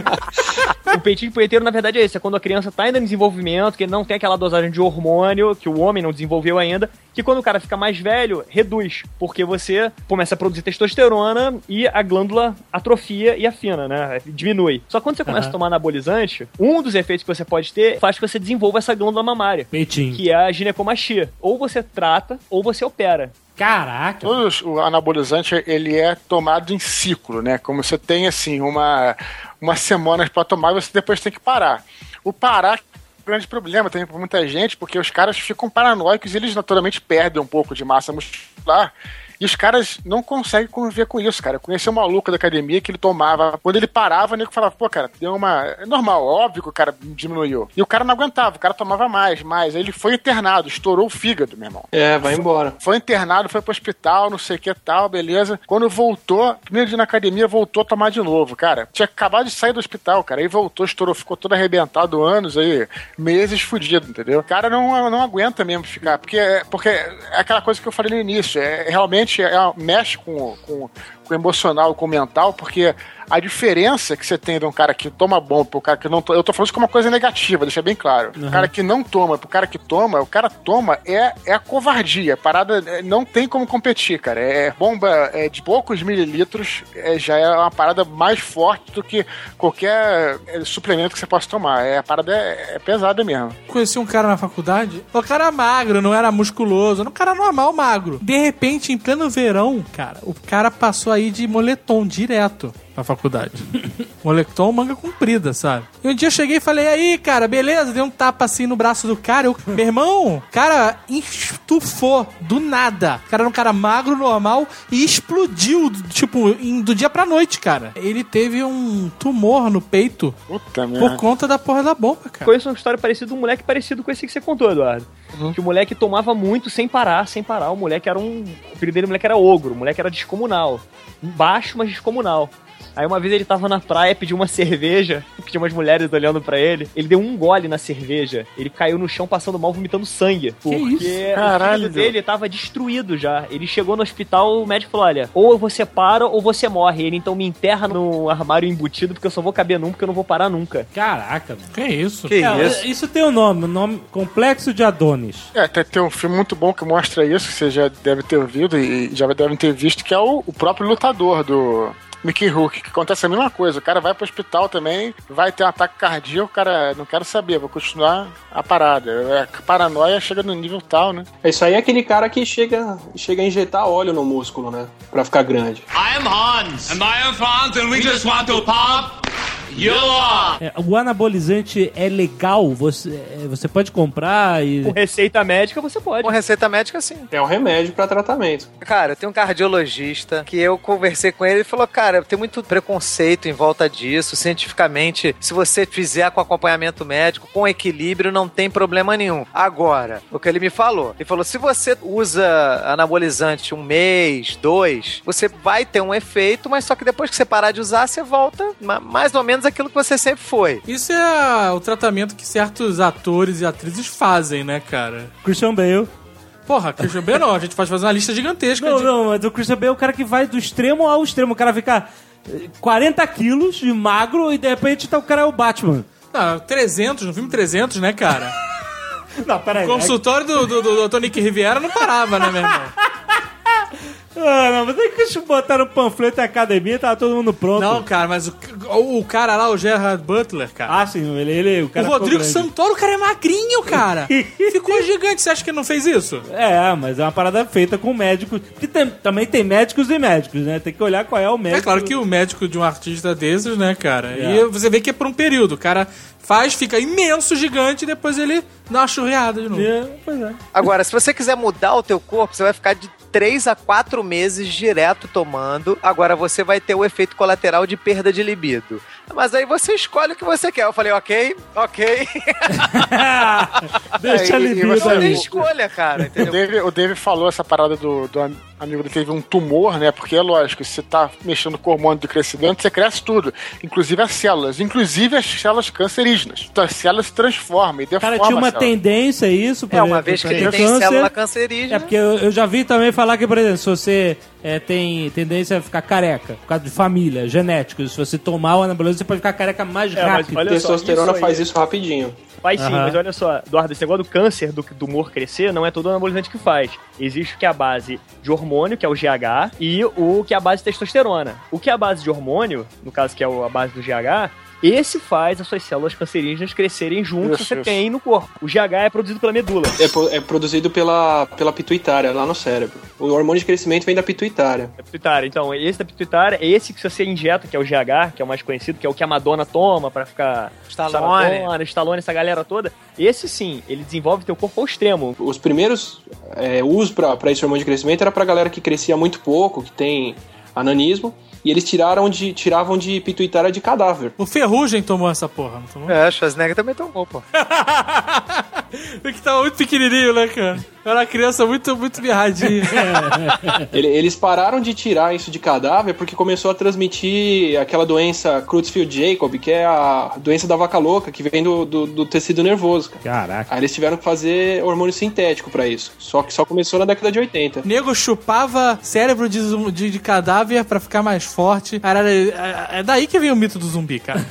O peitinho de punheteiro, na verdade, é esse. É quando a criança tá ainda em desenvolvimento, que ele não tem aquela dosagem de hormônio, que o homem não desenvolveu ainda, que quando o cara fica mais velho, reduz. Porque você começa a produzir testosterona e a glândula atrofia e afina, né? Diminui. Só que quando você começa uhum. a tomar anabolizante, um dos efeitos que você pode ter faz que você desenvolva essa glândula mamária. Peitinho. Que é a ginecomastia. Ou você trata, ou você opera. Caraca! Todos, o anabolizante, ele é tomado em ciclo, né? Como você tem, assim, uma, uma semana pra tomar, você depois tem que parar. O parar é um grande problema também pra muita gente, porque os caras ficam paranoicos e eles naturalmente perdem um pouco de massa muscular. E os caras não conseguem conviver com isso, cara. Eu conheci um maluco da academia que ele tomava... Quando ele parava, o nego falava, pô, cara, deu uma... É normal, óbvio que o cara diminuiu. E o cara não aguentava, o cara tomava mais, mais. Aí ele foi internado, estourou o fígado, meu irmão. É, vai embora. Foi internado, foi pro hospital, não sei o que tal, beleza. Quando voltou, primeiro dia na academia, voltou a tomar de novo, cara. Tinha acabado de sair do hospital, cara. Aí voltou, estourou, ficou todo arrebentado anos aí, meses fudido, entendeu? O cara não, não aguenta mesmo ficar, porque, porque é aquela coisa que eu falei no início, é realmente É, mexe com, com, com o emocional, com o mental, porque a diferença que você tem de um cara que toma bom pro cara que não toma, eu tô falando isso como uma coisa negativa, deixa bem claro. Uhum. O cara que não toma pro cara que toma, o cara toma é, é a covardia. A parada é, não tem como competir, cara. É bomba é, de poucos mililitros, é, já é uma parada mais forte do que qualquer é, suplemento que você possa tomar. É, a parada é, é pesada mesmo. Conheci um cara na faculdade, o cara era magro, não era musculoso, era um cara normal, magro. De repente, em pleno verão, cara, o cara passou aí de moletom direto na faculdade. Moletom, manga comprida, sabe? E um dia eu cheguei e falei, aí, cara, beleza? Dei um tapa assim no braço do cara. Eu, meu irmão, cara estufou do nada. O cara era um cara magro, normal, e explodiu, tipo, do dia pra noite, cara. Ele teve um tumor no peito. Puta por merda. conta da porra da bomba, cara. Conheço uma história parecida de um moleque parecido com esse que você contou, Eduardo. Uhum. Que o moleque tomava muito sem parar, sem parar. O moleque era um... O filho dele, o moleque era ogro. O moleque era descomunal. Baixo, mas descomunal. Aí uma vez ele tava na praia, pediu uma cerveja, que tinha umas mulheres olhando pra ele. Ele deu um gole na cerveja, ele caiu no chão passando mal, vomitando sangue. Porque o filho dele tava destruído já. Ele chegou no hospital, o médico falou, olha, ou você para ou você morre. Ele então me enterra no armário embutido, porque eu só vou caber num, porque eu não vou parar nunca. Caraca, mano. Que isso? Que é, isso? Isso tem um nome, o um nome Complexo de Adonis. É, tem, tem um filme muito bom que mostra isso, que você já deve ter ouvido e já devem ter visto, que é o, o próprio lutador do... Mickey Rourke, que acontece a mesma coisa. O cara vai pro hospital também, vai ter um ataque cardíaco, o cara, não quero saber, vou continuar a parada. A paranoia chega no nível tal, né? Isso aí é aquele cara que chega, chega a injetar óleo no músculo, né? Pra ficar grande. I am Hans. And I am Franz, and we just want to pop. You are. É, o anabolizante é legal? Você, você pode comprar e... Com receita médica, você pode. Com receita médica, sim. É um remédio pra tratamento. Cara, tem um cardiologista que eu conversei com ele e falou, cara, tem muito preconceito em volta disso. Cientificamente, se você fizer com acompanhamento médico, com equilíbrio, não tem problema nenhum. Agora, o que ele me falou, ele falou, se você usa anabolizante um mês, dois, você vai ter um efeito, mas só que depois que você parar de usar, você volta mais ou menos aquilo que você sempre foi. Isso é o tratamento que certos atores e atrizes fazem, né, cara? Christian Bale. Porra, Christian Bale não, a gente pode fazer uma lista gigantesca. Não, de... não, mas o Christian Bale é o cara que vai do extremo ao extremo. O cara fica quarenta quilos de magro e de repente tá, o cara é o Batman. Não, trezentos, no filme trezentos, né, cara? Não, peraí. O consultório do, do, do, do Tony Riviera não parava, né, meu irmão? Ah, não, mas é que eles botaram o panfleto na academia e tava todo mundo pronto. Não, cara, mas o, o, o cara lá, o Gerard Butler, cara. Ah, sim, ele, ele o cara O Rodrigo Santoro, o cara é magrinho, cara. Ficou gigante, você acha que ele não fez isso? É, mas é uma parada feita com médicos. Porque tem, também tem médicos e médicos, né? Tem que olhar qual é o médico. É claro que o médico de um artista desses, né, cara? É. E você vê que é por um período. O cara faz, fica imenso, gigante, e depois ele dá uma churreada de novo. É, pois é. Agora, se você quiser mudar o teu corpo, você vai ficar de três a quatro meses direto tomando. Agora você vai ter o efeito colateral de perda de libido. Mas aí você escolhe o que você quer. Eu falei, ok, ok. Deixa a Aí, libido você aí. tem escolha, cara, O entendeu? Dave, o Dave falou essa parada do, do am- amigo que teve um tumor, né? Porque é lógico, se você tá mexendo com o hormônio de crescimento, você cresce tudo. Inclusive as células. Inclusive as células cancerígenas. Então as células se transformam e O deformam cara tinha uma a célula. tendência a isso. por É, uma exemplo, vez que pra ele ter tem câncer. célula cancerígena. É porque eu, eu já vi também falar que, por exemplo, se você é, tem tendência a ficar careca, por causa de família, genético, se você tomar o anabolizante, você pode ficar careca mais É, mas rápido. olha só, Testosterona isso faz aí- isso rapidinho. Faz sim, Aham. mas olha só, Eduardo, esse negócio do câncer, do, do humor crescer, não é todo anabolizante que faz. Existe o que é a base de hormônio, que é o G H, e o que é a base de testosterona. O que é a base de hormônio, no caso que é o- a base do G H, esse faz as suas células cancerígenas crescerem junto que Isso, você isso. tem no corpo. O G H é produzido pela medula. É, pro- é produzido pela, pela pituitária, lá no cérebro. O hormônio de crescimento vem da pituitária. Da pituitária. Então, esse da pituitária é esse que você injeta, que é o G H, que é o mais conhecido, que é o que a Madonna toma pra ficar... Stallone. Stallone, Stallone, essa galera toda. Esse sim, ele desenvolve teu corpo ao extremo. Os primeiros é, usos pra pra esse hormônio de crescimento era pra galera que crescia muito pouco, que tem ananismo, e eles tiraram de, tiravam de pituitária de cadáver. O Ferrugem tomou essa porra, não tomou? É, Schwarzenegger também tomou, pô. Porque tava muito pequenininho, né, cara? Era uma criança muito, muito mirradinha. Ele- Eles pararam de tirar isso de cadáver porque começou a transmitir aquela doença Creutzfeldt-Jakob, que é a doença da vaca louca, que vem do, do, do tecido nervoso. Cara. Caraca. Aí eles tiveram que fazer hormônio sintético pra isso. Só que só começou na década de oitenta. Nego chupava cérebro de, zum- de, de cadáver pra ficar mais forte. Era, é, é daí que vem o mito do zumbi, cara.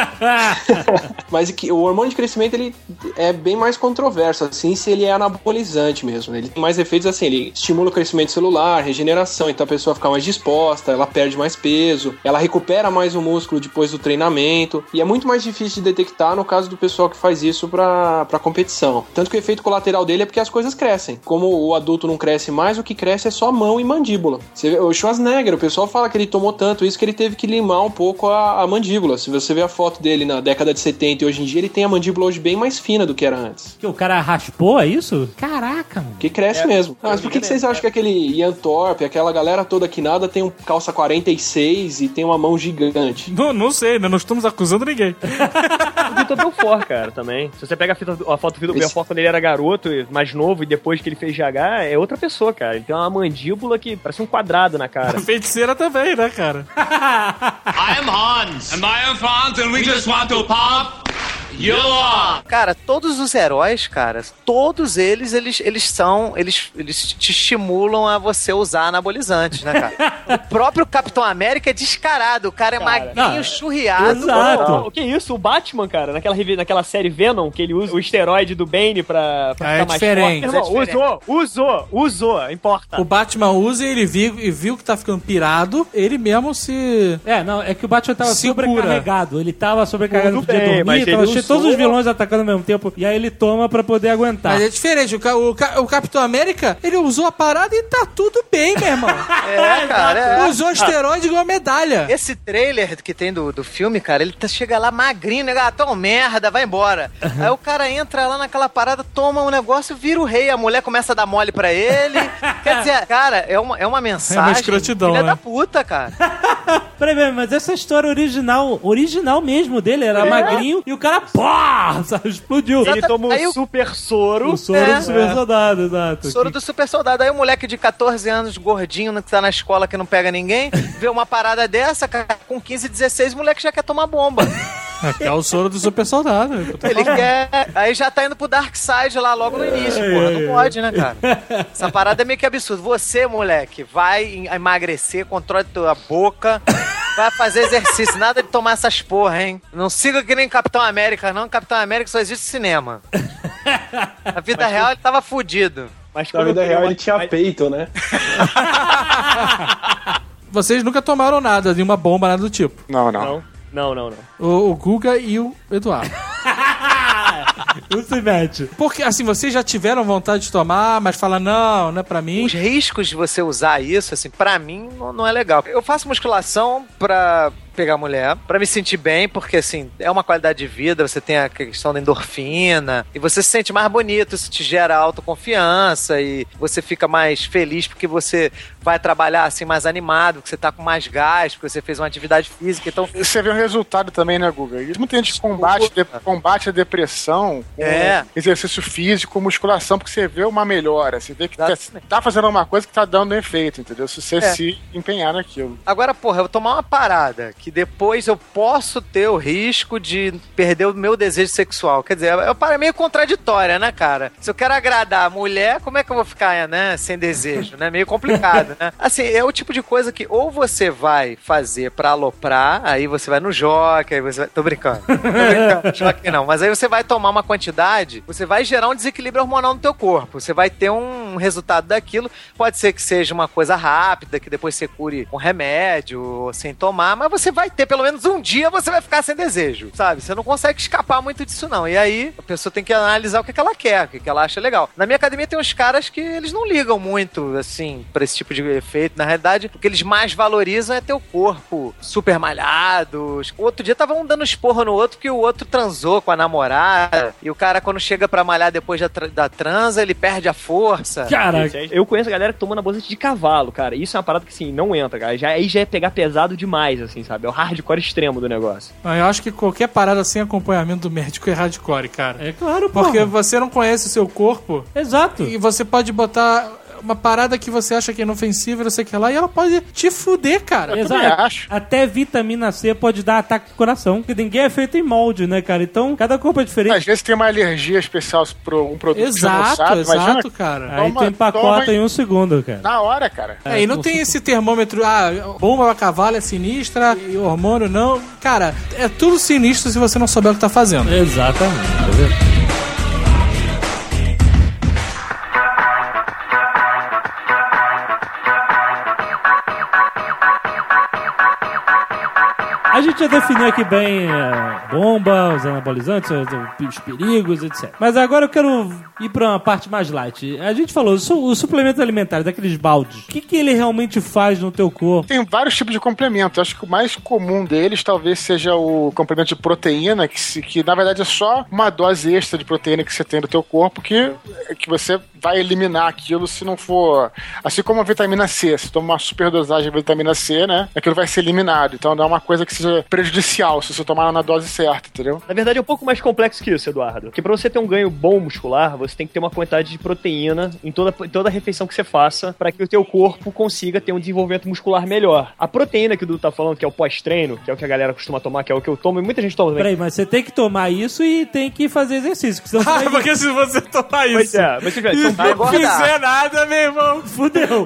Mas que o hormônio de crescimento ele é bem mais controverso, assim, se ele é anabolizante mesmo. Ele tem mais efeitos assim, ele estimula o crescimento celular, regeneração, então a pessoa fica mais disposta, ela perde mais peso, ela recupera mais o músculo depois do treinamento, e é muito mais difícil de detectar no caso do pessoal que faz isso pra, pra competição. Tanto que o efeito colateral dele é porque as coisas crescem. Como o adulto não cresce mais, o que cresce é só mão e mandíbula. Você vê, o Schwarzenegger, o pessoal fala que ele tomou tanto isso que ele teve que limar um pouco a, a mandíbula. Se você ver a foto dele na década de setenta e hoje em dia, ele tem a mandíbula hoje bem mais fina do que era antes. Que o cara raspou, é isso? Caraca, mano. Que cresce É, mesmo. Ah, mas por que, que vocês acham que aquele Ian Thorpe, aquela galera toda que nada, tem um calça quarenta e seis e tem uma mão gigante? Não, não sei, ainda não estamos acusando ninguém. O Vitor Belfort, cara, também. Se você pega a, fita, a foto do Vitor Esse- Belfort quando ele era garoto, mais novo, e depois que ele fez G H, é outra pessoa, cara. Ele tem uma mandíbula que parece um quadrado na cara. A feiticeira também, né, cara? I'm Hans, and I am Franz, and we just want to pop you off. Cara, todos os heróis, cara, todos eles, eles, eles são, eles, eles te estimulam a você usar anabolizantes, né, cara? O próprio Capitão América é descarado, o cara é Cara, magrinho, não, churriado. exato. O que isso? O Batman, cara, naquela, revi- naquela série Venom, que ele usa o esteroide do Bane pra, pra Ah, é ficar mais diferente. forte. Irmão, É diferente. usou, usou, usou, importa. O Batman usa e ele viu, e viu que tá ficando pirado, ele mesmo se... É, não, é que o Batman tava Se cura. sobrecarregado. Ele tava sobrecarregado, não Tudo podia bem, dormir, mas tava ele cheio, usou- todos os vilões atacando ao mesmo tempo. E aí ele toma pra poder aguentar. Mas é diferente, o, ca- o, ca- o Capitão América, ele usou a parada e tá tudo bem, meu irmão. É, cara, é. Usou esteroide igual a medalha. Esse trailer que tem do, do filme, cara, ele tá, chega lá magrinho, né? Ah, tão merda, vai embora. Aí o cara entra lá naquela parada, toma um negócio, vira o rei, a mulher começa a dar mole pra ele. Quer dizer, cara, é uma, é uma mensagem. É uma escrotidão, filha né? da puta, cara. Peraí, peraí, mas essa história original, original mesmo dele, era magrinho e o cara, pô, sabe, explodiu. Ele toma Aí um o- super soro. O soro É. do super soldado, exato. Soro do super soldado. Aí o moleque de catorze anos, gordinho, que tá na escola, que não pega ninguém, vê uma parada dessa, cara, com quinze, dezesseis, o moleque já quer tomar bomba. Aqui é o soro do super soldado. é o que eu tô Ele falando. quer. Aí já tá indo pro Dark Side lá logo no início, porra. Não pode, né, cara? Essa parada é meio que absurdo. Você, moleque, vai em- emagrecer, controle tua boca, vai fazer exercício. Nada de tomar essas porra, hein? Não siga que nem Capitão América, não. Capitão América só existe cinema. Na vida real, ele tava fudido. Mas Na vida real ele tinha peito, né? Vocês nunca tomaram nada, nenhuma bomba, nada do tipo. Não, não. Não, não, não. O, o Guga e o Eduardo. Não se mete. Porque, assim, vocês já tiveram vontade de tomar, mas falam, não, não é pra mim. Os riscos de você usar isso, assim, pra mim, não, não é legal. Eu faço musculação pra pegar mulher, pra me sentir bem, porque, assim, é uma qualidade de vida, você tem a questão da endorfina, e você se sente mais bonito, isso te gera autoconfiança, e você fica mais feliz porque você vai trabalhar, assim, mais animado, porque você tá com mais gás, porque você fez uma atividade física, então... Você vê o resultado também, né, Guga? E muita gente combate, de, combate a depressão com é. exercício físico, musculação, porque você vê uma melhora, você vê que tá, tá fazendo uma coisa que tá dando efeito, entendeu? Se você é. se empenhar naquilo. Agora, porra, eu vou tomar uma parada, que depois eu posso ter o risco de perder o meu desejo sexual. Quer dizer, é uma meio contraditória, né, cara? Se eu quero agradar a mulher, como é que eu vou ficar, né, sem desejo, né? Meio complicado, né? Assim, é o tipo de coisa que ou você vai fazer pra aloprar, aí você vai no jockey, aí você vai... Tô brincando. Tô brincando, jockey não. Mas aí você vai tomar uma quantidade, você vai gerar um desequilíbrio hormonal no teu corpo. Você vai ter um resultado daquilo. Pode ser que seja uma coisa rápida, que depois você cure com remédio, ou sem tomar, mas você vai ter pelo menos um dia, você vai ficar sem desejo, sabe? Você não consegue escapar muito disso, não. E aí, a pessoa tem que analisar o que, que ela quer, o que, que ela acha legal. Na minha academia tem uns caras que eles não ligam muito, assim, pra esse tipo de efeito. Na realidade, o que eles mais valorizam é ter o corpo super malhado. Outro dia tava um dando esporro no outro que o outro transou com a namorada. E o cara, quando chega pra malhar depois da, tra- da transa, ele perde a força. Caraca. Eu conheço a galera que toma na bolsa de cavalo, cara. Isso é uma parada que, assim, não entra, cara. Já, aí já é pegar pesado demais, assim, sabe? É o hardcore extremo do negócio. Eu acho que qualquer parada sem acompanhamento do médico é hardcore, cara. É claro, pô. Porque você não conhece o seu corpo. Exato. E você pode botar... uma parada que você acha que é inofensiva, não sei o que lá, e ela pode te fuder, cara. Exato. Até vitamina C pode dar ataque do coração, porque ninguém é feito em molde, né, cara? Então, cada corpo é diferente. Às vezes tem uma alergia especial por um produto exato, que você não sabe. Exato, imagina, cara. Aí toma, tem pacota toma em um segundo, cara. Na hora, cara. É, é e não tem esse termômetro, ah, bomba pra cavalo é sinistra, e hormônio não. Cara, é tudo sinistro se você não souber o que tá fazendo. Exatamente, tá vendo? A gente já definiu aqui bem a bomba, os anabolizantes, os perigos, etcétera. Mas agora eu quero ir pra uma parte mais light. A gente falou, o suplemento alimentar, daqueles baldes, o que, que ele realmente faz no teu corpo? Tem vários tipos de complemento. Acho que o mais comum deles talvez seja o complemento de proteína, que, se, que na verdade é só uma dose extra de proteína que você tem no teu corpo, que, que você vai eliminar aquilo se não for... Assim como a vitamina C. Se toma uma superdosagem de vitamina C, né? Aquilo vai ser eliminado. Então não é uma coisa que seja prejudicial se você tomar na dose certa, entendeu? Na verdade é um pouco mais complexo que isso, Eduardo. Porque pra você ter um ganho bom muscular, você tem que ter uma quantidade de proteína em toda, em toda a refeição que você faça para que o teu corpo consiga ter um desenvolvimento muscular melhor. A proteína que o Dudu tá falando, que é o pós-treino, que é o que a galera costuma tomar, que é o que eu tomo, e muita gente toma também. Peraí, mas você tem que tomar isso e tem que fazer exercício. Senão você ah, vai... porque se você tomar isso pois é, mas você e não vai fizer nada, meu irmão, fudeu.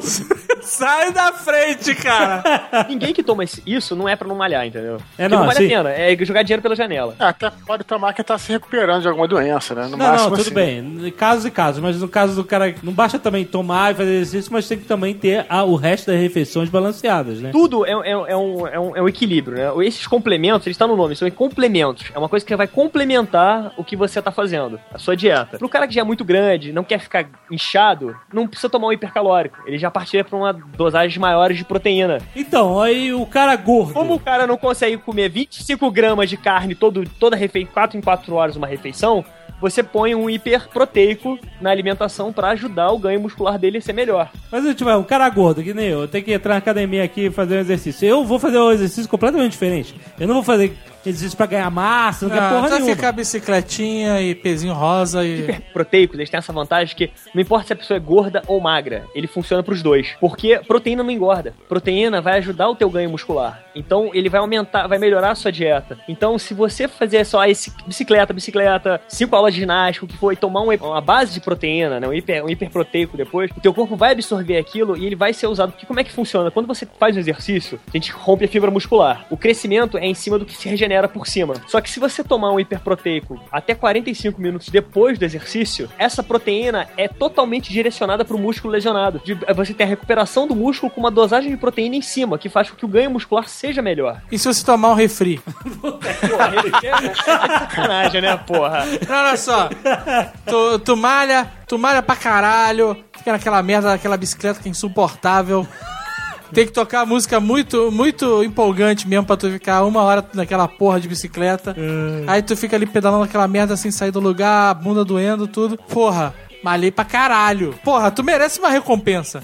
Sai da frente, cara. Ninguém que toma isso não é pra não malhar, entendeu? É, não, não vale sim. a pena, é jogar dinheiro pela janela. É, até pode tomar quem tá se recuperando de alguma doença, né? No não, máximo, não, tudo assim. bem. Casos e casos, mas no caso do cara, não basta também tomar e fazer exercício, mas tem que também ter a, o resto das refeições balanceadas, né? Tudo é, é, é, um, é, um, é um equilíbrio, né? Esses complementos, eles estão no nome, são complementos. É uma coisa que vai complementar o que você tá fazendo, a sua dieta. Pro cara que já é muito grande, não quer ficar inchado, não precisa tomar um hipercalórico. Ele já partilha pra uma dosagem maior de proteína. Então, aí o cara gordo. Como o cara não consegue comer vinte e cinco gramas de carne todo, toda refeição, quatro em quatro horas uma refeição, você põe um hiperproteico na alimentação pra ajudar o ganho muscular dele a ser melhor. Mas, tipo, um cara gordo, que nem eu, eu tenho que entrar na academia aqui e fazer um exercício. Eu vou fazer um exercício completamente diferente. Eu não vou fazer exercício pra ganhar massa, não, não quer porra nenhuma. Vai ficar bicicletinha e pezinho rosa e... Os hiperproteicos, eles têm essa vantagem que não importa se a pessoa é gorda ou magra, ele funciona pros dois. Porque proteína não engorda. Proteína vai ajudar o teu ganho muscular. Então, ele vai aumentar, vai melhorar a sua dieta. Então, se você fazer só esse bicicleta, bicicleta, cinco aulas de ginástica, o que for, e tomar um, uma base de proteína, né, um, hiper, um hiperproteico depois, o teu corpo vai absorver aquilo e ele vai ser usado. Porque como é que funciona? Quando você faz um exercício, a gente rompe a fibra muscular. O crescimento é em cima do que se regenera. regenera por cima. Só que se você tomar um hiperproteico até quarenta e cinco minutos depois do exercício, essa proteína é totalmente direcionada para o músculo lesionado. De, você tem a recuperação do músculo com uma dosagem de proteína em cima, que faz com que o ganho muscular seja melhor. E se você tomar um refri? Porra, refri é sacanagem, né, porra? Não, olha só. Tu, tu malha, tu malha pra caralho, fica naquela merda, naquela bicicleta que é insuportável. Tem que tocar música muito, muito empolgante mesmo pra tu ficar uma hora naquela porra de bicicleta. Hum. Aí tu fica ali pedalando aquela merda sem sair do lugar, a bunda doendo, tudo. Porra, malhei pra caralho. Porra, tu merece uma recompensa.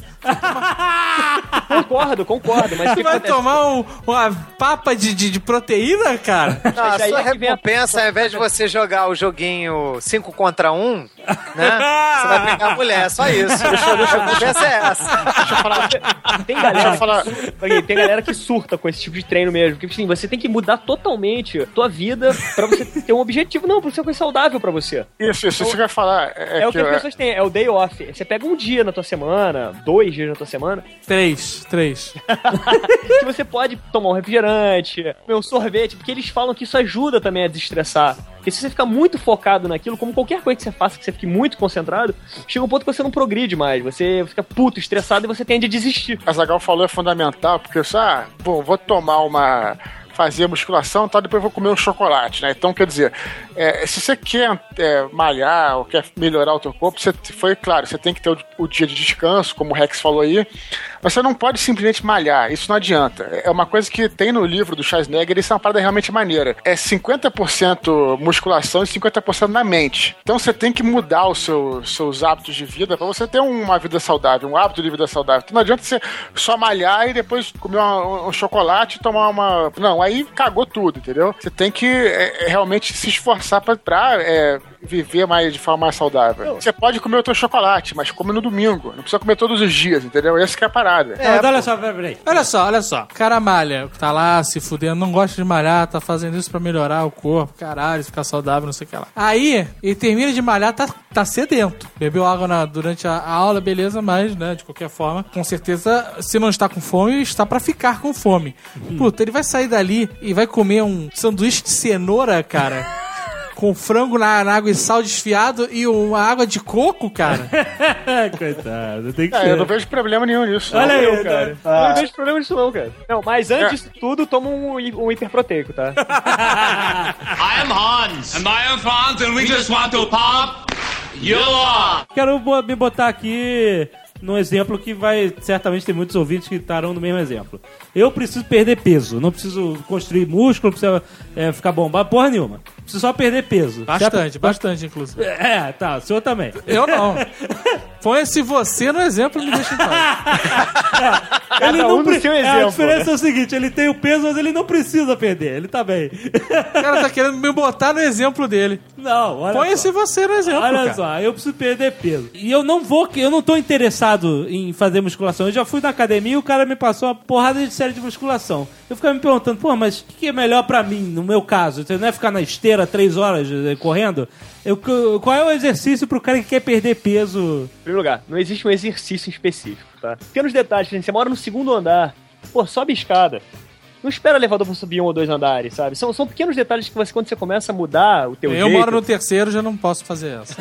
Concordo, concordo. Mas tu vai tomar um, uma papa de, de, de proteína, cara? Não, a sua recompensa, ao invés de você jogar o joguinho cinco contra um, né? Você vai pegar a mulher, só isso. A recompensa é essa. Deixa eu falar. Tem galera, eu falar. Que, tem galera que surta com esse tipo de treino mesmo. Porque assim, você tem que mudar totalmente a tua vida pra você ter um objetivo. Não, pra ser uma coisa saudável pra você. Isso, isso, então, você vai falar. É, é o que, que as pessoas têm, é o day off. Você pega um dia na tua semana, dois dias na tua semana. Três, três. Que você pode tomar um refrigerante, comer um sorvete, porque eles falam que isso ajuda também a desestressar. Porque se você ficar muito focado naquilo, como qualquer coisa que você faça, que você fique muito concentrado, chega um ponto que você não progride mais. Você fica puto, estressado e você tende a desistir. A Zagal falou é fundamental, porque só, ah, bom, vou tomar uma... fazer musculação e tal, depois vou comer um chocolate, né? Então, quer dizer, é, se você quer é, malhar ou quer melhorar o teu corpo, você, foi claro, você tem que ter o, o dia de descanso, como o Rex falou aí, mas você não pode simplesmente malhar, isso não adianta. É uma coisa que tem no livro do Schwarzenegger, isso é uma parada realmente maneira. É cinquenta por cento musculação e cinquenta por cento na mente. Então você tem que mudar os seu, seus hábitos de vida pra você ter uma vida saudável, um hábito de vida saudável. Então não adianta você só malhar e depois comer um, um chocolate e tomar uma... Não, aí cagou tudo, entendeu? Você tem que é, realmente se esforçar pra, pra é, viver mais, de forma mais saudável. Você pode comer o teu chocolate, mas come no domingo. Não precisa comer todos os dias, entendeu? Essa que é a parada. É, mas olha só, peraí. Olha só, olha só. O cara malha, tá lá se fudendo, não gosta de malhar, tá fazendo isso pra melhorar o corpo, caralho, ficar saudável, não sei o que lá. Aí, ele termina de malhar, tá, tá sedento. Bebeu água na, durante a, a aula, beleza, mas, né, de qualquer forma, com certeza, se não está com fome, está pra ficar com fome. Puta, ele vai sair dali e vai comer um sanduíche de cenoura, cara, com frango na, na água e sal desfiado e uma água de coco, cara. Coitado, tem que é, ser. Eu não vejo problema nenhum nisso. Olha não, aí, cara. Ah. Eu não vejo problema nisso não, cara. Não, mas antes disso é. tudo, toma um, um hiperproteico, tá? I am Hans. And I am Franz and we just want to pop you off. Quero me botar aqui num exemplo que vai, certamente tem muitos ouvintes que estarão no mesmo exemplo. Eu preciso perder peso, não preciso construir músculo, não preciso é, ficar bombado, porra nenhuma. Preciso só perder peso. Bastante, Certo? bastante, inclusive. É, tá, o senhor também. Eu não. Põe-se você no exemplo e me deixa em paz. É, ele não um pre... exemplo, é, a diferença né? é o seguinte, ele tem o peso, mas ele não precisa perder, ele tá bem. O cara tá querendo me botar no exemplo dele. Não, olha Põe-se você no exemplo, Olha cara. só, eu preciso perder peso. E eu não vou, eu não tô interessado em fazer musculação. Eu já fui na academia e o cara me passou uma porrada de série de musculação. Eu ficava me perguntando, pô, mas o que, que é melhor pra mim, no meu caso? Você não é ficar na esteira três horas correndo? Eu, qual é o exercício pro cara que quer perder peso? Em primeiro lugar, não existe um exercício específico, tá? Pequenos detalhes, você mora no segundo andar, pô, sobe escada. Não espera o elevador pra subir um ou dois andares, sabe? São, são pequenos detalhes que você, quando você começa a mudar o teu eu jeito... Eu moro no terceiro, já não posso fazer essa.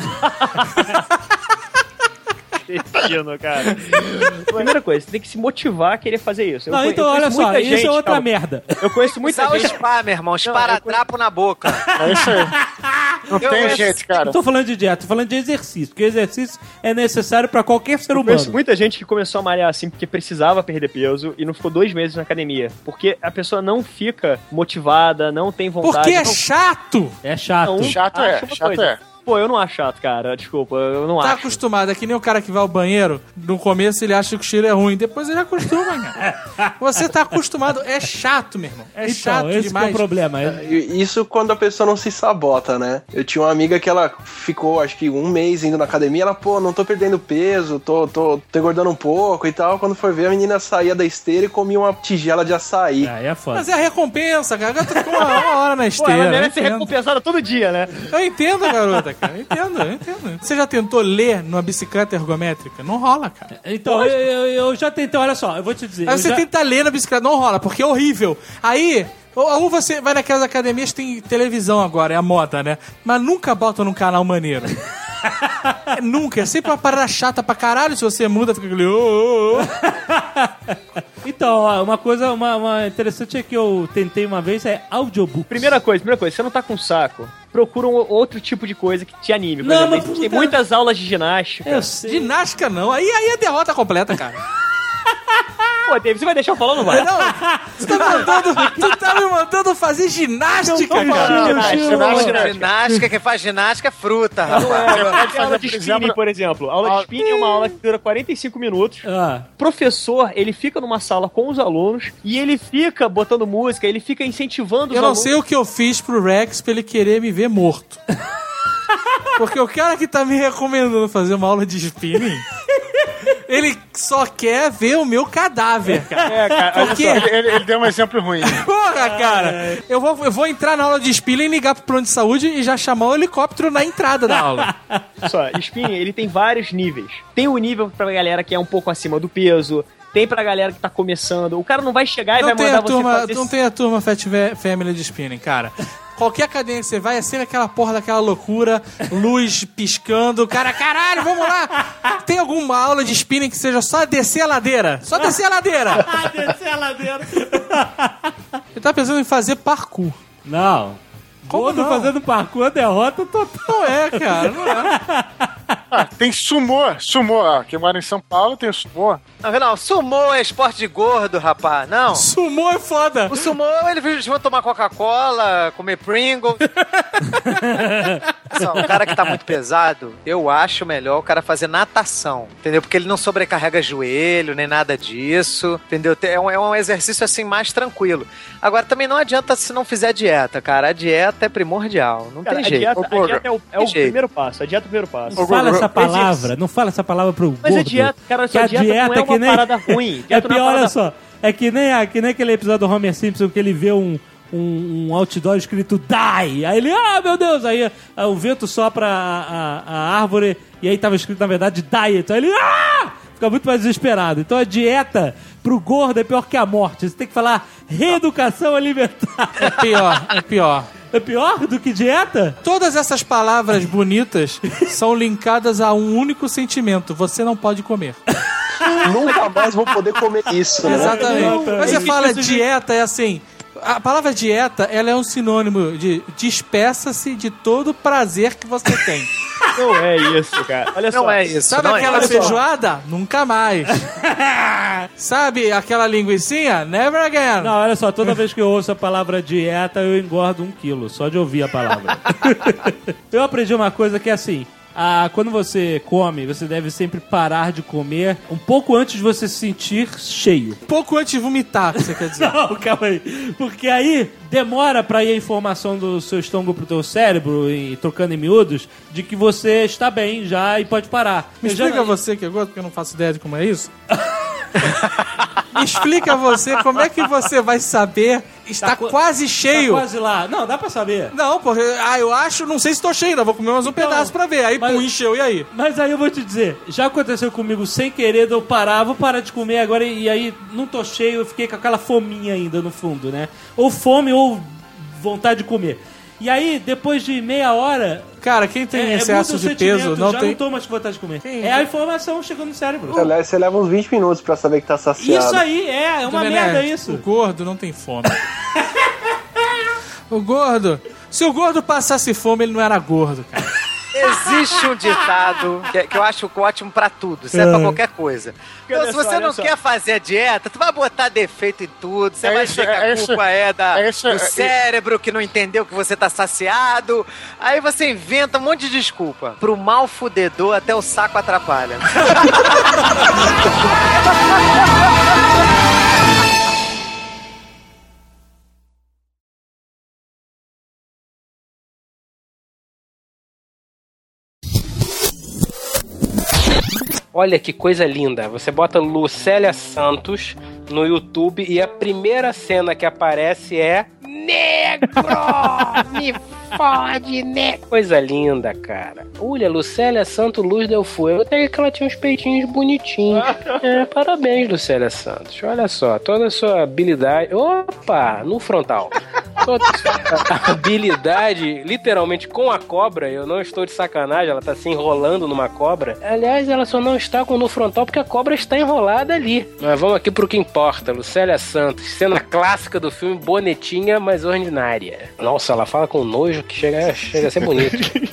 Destino, cara. Primeira coisa, você tem que se motivar a querer fazer isso. Eu não, conhe- então eu olha conheço só, muita isso gente, é outra calma. merda. Eu conheço muita Usar o gente... spa, meu irmão. Esparadrapo na boca. É isso aí. Não Eu tem conheço- jeito, cara. Não tô falando de dieta, tô falando de exercício. Porque exercício é necessário pra qualquer ser Eu humano. conheço muita gente que começou a malhar assim porque precisava perder peso e não ficou dois meses na academia. Porque a pessoa não fica motivada, não tem vontade. Porque é não... chato. É chato. Não, Chato acha é, uma chato coisa. é. Pô, eu não acho chato, cara. Desculpa, eu não Tá acho. acostumado, é que nem o cara que vai ao banheiro, no começo ele acha que o cheiro é ruim, depois ele acostuma, cara. Você tá acostumado, é chato, meu irmão. É Então, chato esse demais. que é o problema. É... Isso quando a pessoa não se sabota, né? Eu tinha uma amiga que ela ficou, acho que um mês indo na academia, ela, pô, não tô perdendo peso, tô, tô, tô engordando um pouco e tal. Quando foi ver, a menina saía da esteira e comia uma tigela de açaí. Aí é foda. Mas é a recompensa, cara. A garota ficou uma, uma hora na Pô, esteira. ela eu merece ser entendo. recompensada todo dia, né? Eu entendo, garota, cara. Eu entendo, eu entendo. Você já tentou ler numa bicicleta ergométrica? Não rola, cara. Então, eu, eu, eu já tentei, olha só, eu vou te dizer. Aí eu você já... tenta ler na bicicleta, não rola, porque é horrível. Aí, Ou, ou você vai naquelas academias, tem televisão agora, é a moda, né? Mas nunca botam num canal maneiro. Nunca, é sempre uma parada chata pra caralho. Se você muda, fica aquele. Oh, oh, oh. Então, ó, uma coisa uma, uma interessante é que eu tentei uma vez é audiobook. Primeira coisa, primeira coisa, você não tá com saco, procura um outro tipo de coisa que te anime. Por Não, exemplo, mas tem, puta- tem muitas aulas de ginástica. Eu sei. Ginástica não, aí, aí é derrota completa, cara. Pô, David, você vai deixar eu falar ou não vai? Não, tu tá, me mandando, tu tá me mandando fazer ginástica, Não tô cara. falando ginástica, Ginástica, ginástica. ginástica, quem faz ginástica é fruta, Não é, rapaz. não pode fazer, aula de por spinning, exemplo, por exemplo. Aula de spinning é uma aula que dura quarenta e cinco minutos. Ah, Professor, ele fica numa sala com os alunos e ele fica botando música, ele fica incentivando os Eu não alunos. sei o que eu fiz pro Rex pra ele querer me ver morto. Porque o cara que tá me recomendando fazer uma aula de spinning, ele só quer ver o meu cadáver, cara. É, cara, olha Por quê? só, ele, ele- ele deu um exemplo ruim. Porra, cara! Eu vou, eu vou entrar na aula de spinning, ligar pro plano de saúde e já chamar o helicóptero na entrada da aula. Olha só, spinning, ele tem vários níveis. Tem o nível pra galera que é um pouco acima do peso, tem pra galera que tá começando. O cara não vai chegar e Não vai tem, mandar a você turma, fazer... não tem a turma Fat Ve- Family de spinning, cara. Qualquer academia que você vai é sempre aquela porra daquela loucura, luz piscando, cara, caralho, vamos lá! Tem alguma aula de spinning que seja só descer a ladeira? Só descer a ladeira! descer a ladeira. Ele tá pensando em fazer parkour. Não. Como Gordo não? fazendo parkour, derrota total. Não é, cara, não é. Ah, tem sumô, sumô, ó, quem mora em São Paulo tem o sumô. Não, não, sumô é esporte de gordo, rapaz. Não. Sumô é foda. O sumô, eles vão tomar Coca-Cola, comer Pringles. Só, o cara que tá muito pesado, eu acho melhor o cara fazer natação, entendeu? Porque ele não sobrecarrega joelho, nem nada disso, entendeu? É um, é um exercício, assim, mais tranquilo. Agora, também não adianta se não fizer dieta, cara. A dieta é primordial, não Cara, tem a jeito. dieta, a dieta é o, é o Tem jeito. primeiro passo. A dieta é o primeiro passo. Não fala essa palavra, não fala essa palavra pro Mas gordo. a dieta, cara, que a a dieta, dieta não é é uma que nem... parada ruim. É Dieta não pior, uma olha parada... só. É que nem, a, que nem aquele episódio do Homer Simpson que ele vê um, um, um outdoor escrito Die. Aí ele, ah, meu Deus. Aí ah, o vento sopra a, a, a árvore e aí tava escrito, na verdade, Diet. Aí ele, ah! Fica muito mais desesperado. Então a dieta pro gordo é pior que a morte. Você tem que falar reeducação alimentar. É pior, é pior. É pior do que dieta? Todas essas palavras bonitas são linkadas a um único sentimento. Você não pode comer. Nunca mais vou poder comer isso, né? Exatamente. Mas você Isso, fala isso, dieta, é assim... A palavra dieta, ela é um sinônimo de despeça-se de todo o prazer que você tem. Não é isso, cara. Olha Não só. é isso. Sabe não aquela é isso. feijoada? Nunca mais. Sabe aquela linguicinha? Never again. Não, olha só, toda vez que eu ouço a palavra dieta, eu engordo um quilo, só de ouvir a palavra. Eu aprendi uma coisa que é assim, ah, quando você come, você deve sempre parar de comer um pouco antes de você se sentir cheio. Pouco antes de vomitar, você quer dizer. Não, calma aí. Porque aí demora pra ir a informação do seu estômago pro teu cérebro, e trocando em miúdos, de que você está bem já e pode parar. Me Eu já- explica você que é gordo, porque eu não faço ideia de como é isso. Me explica você como é que você vai saber está Tá qu- quase cheio. Tá quase lá. Não, dá pra saber. Não, porque ah, eu acho, não sei se tô cheio, ainda vou comer mais um Então, pedaço pra ver. Aí, mas- pum, encheu, e aí? Mas aí eu vou te dizer, já aconteceu comigo sem querer, de eu parar, vou parar de comer agora e, e aí não tô cheio, eu fiquei com aquela fominha ainda no fundo, né? Ou fome ou vontade de comer. E aí, depois de meia hora... Cara, quem tem é, excesso muda o de peso sentimento, não já tem... não tô mais com vontade de comer. Quem- É a informação chegando no cérebro. Aliás, você leva uns vinte minutos pra saber que tá saciado. Isso aí, é, é uma Dona merda Inês, isso. O gordo não tem fome. O gordo... Se o gordo passasse fome, ele não era gordo, cara. Existe um ditado que, que eu acho ótimo pra tudo, serve pra qualquer coisa. Então, Olha se você só, olha não só. quer fazer a dieta, tu vai botar defeito em tudo, você É vai isso, dizer que a é isso, culpa é, da, é isso, do é- cérebro que não entendeu que você tá saciado. Aí você inventa um monte de desculpa. Pro mal fudedor, até o saco atrapalha. Olha que coisa linda. Você bota Lucélia Santos no YouTube e a primeira cena que aparece é negro! Me fode, né? Coisa linda, cara. Olha, Lucélia Santos Luz Del Fuego. Até que ela tinha uns peitinhos bonitinhos. É, parabéns, Lucélia Santos. Olha só, toda a sua habilidade... Opa, no frontal. Toda a sua habilidade, literalmente, com a cobra. Eu não estou de sacanagem, ela tá se enrolando numa cobra. Aliás, ela só não está com no frontal porque a cobra está enrolada ali. Mas vamos aqui pro que importa. Lucélia Santos, cena clássica do filme Bonetinha, mas ordinária. Nossa, ela fala com nojo que chega, chega a ser bonito.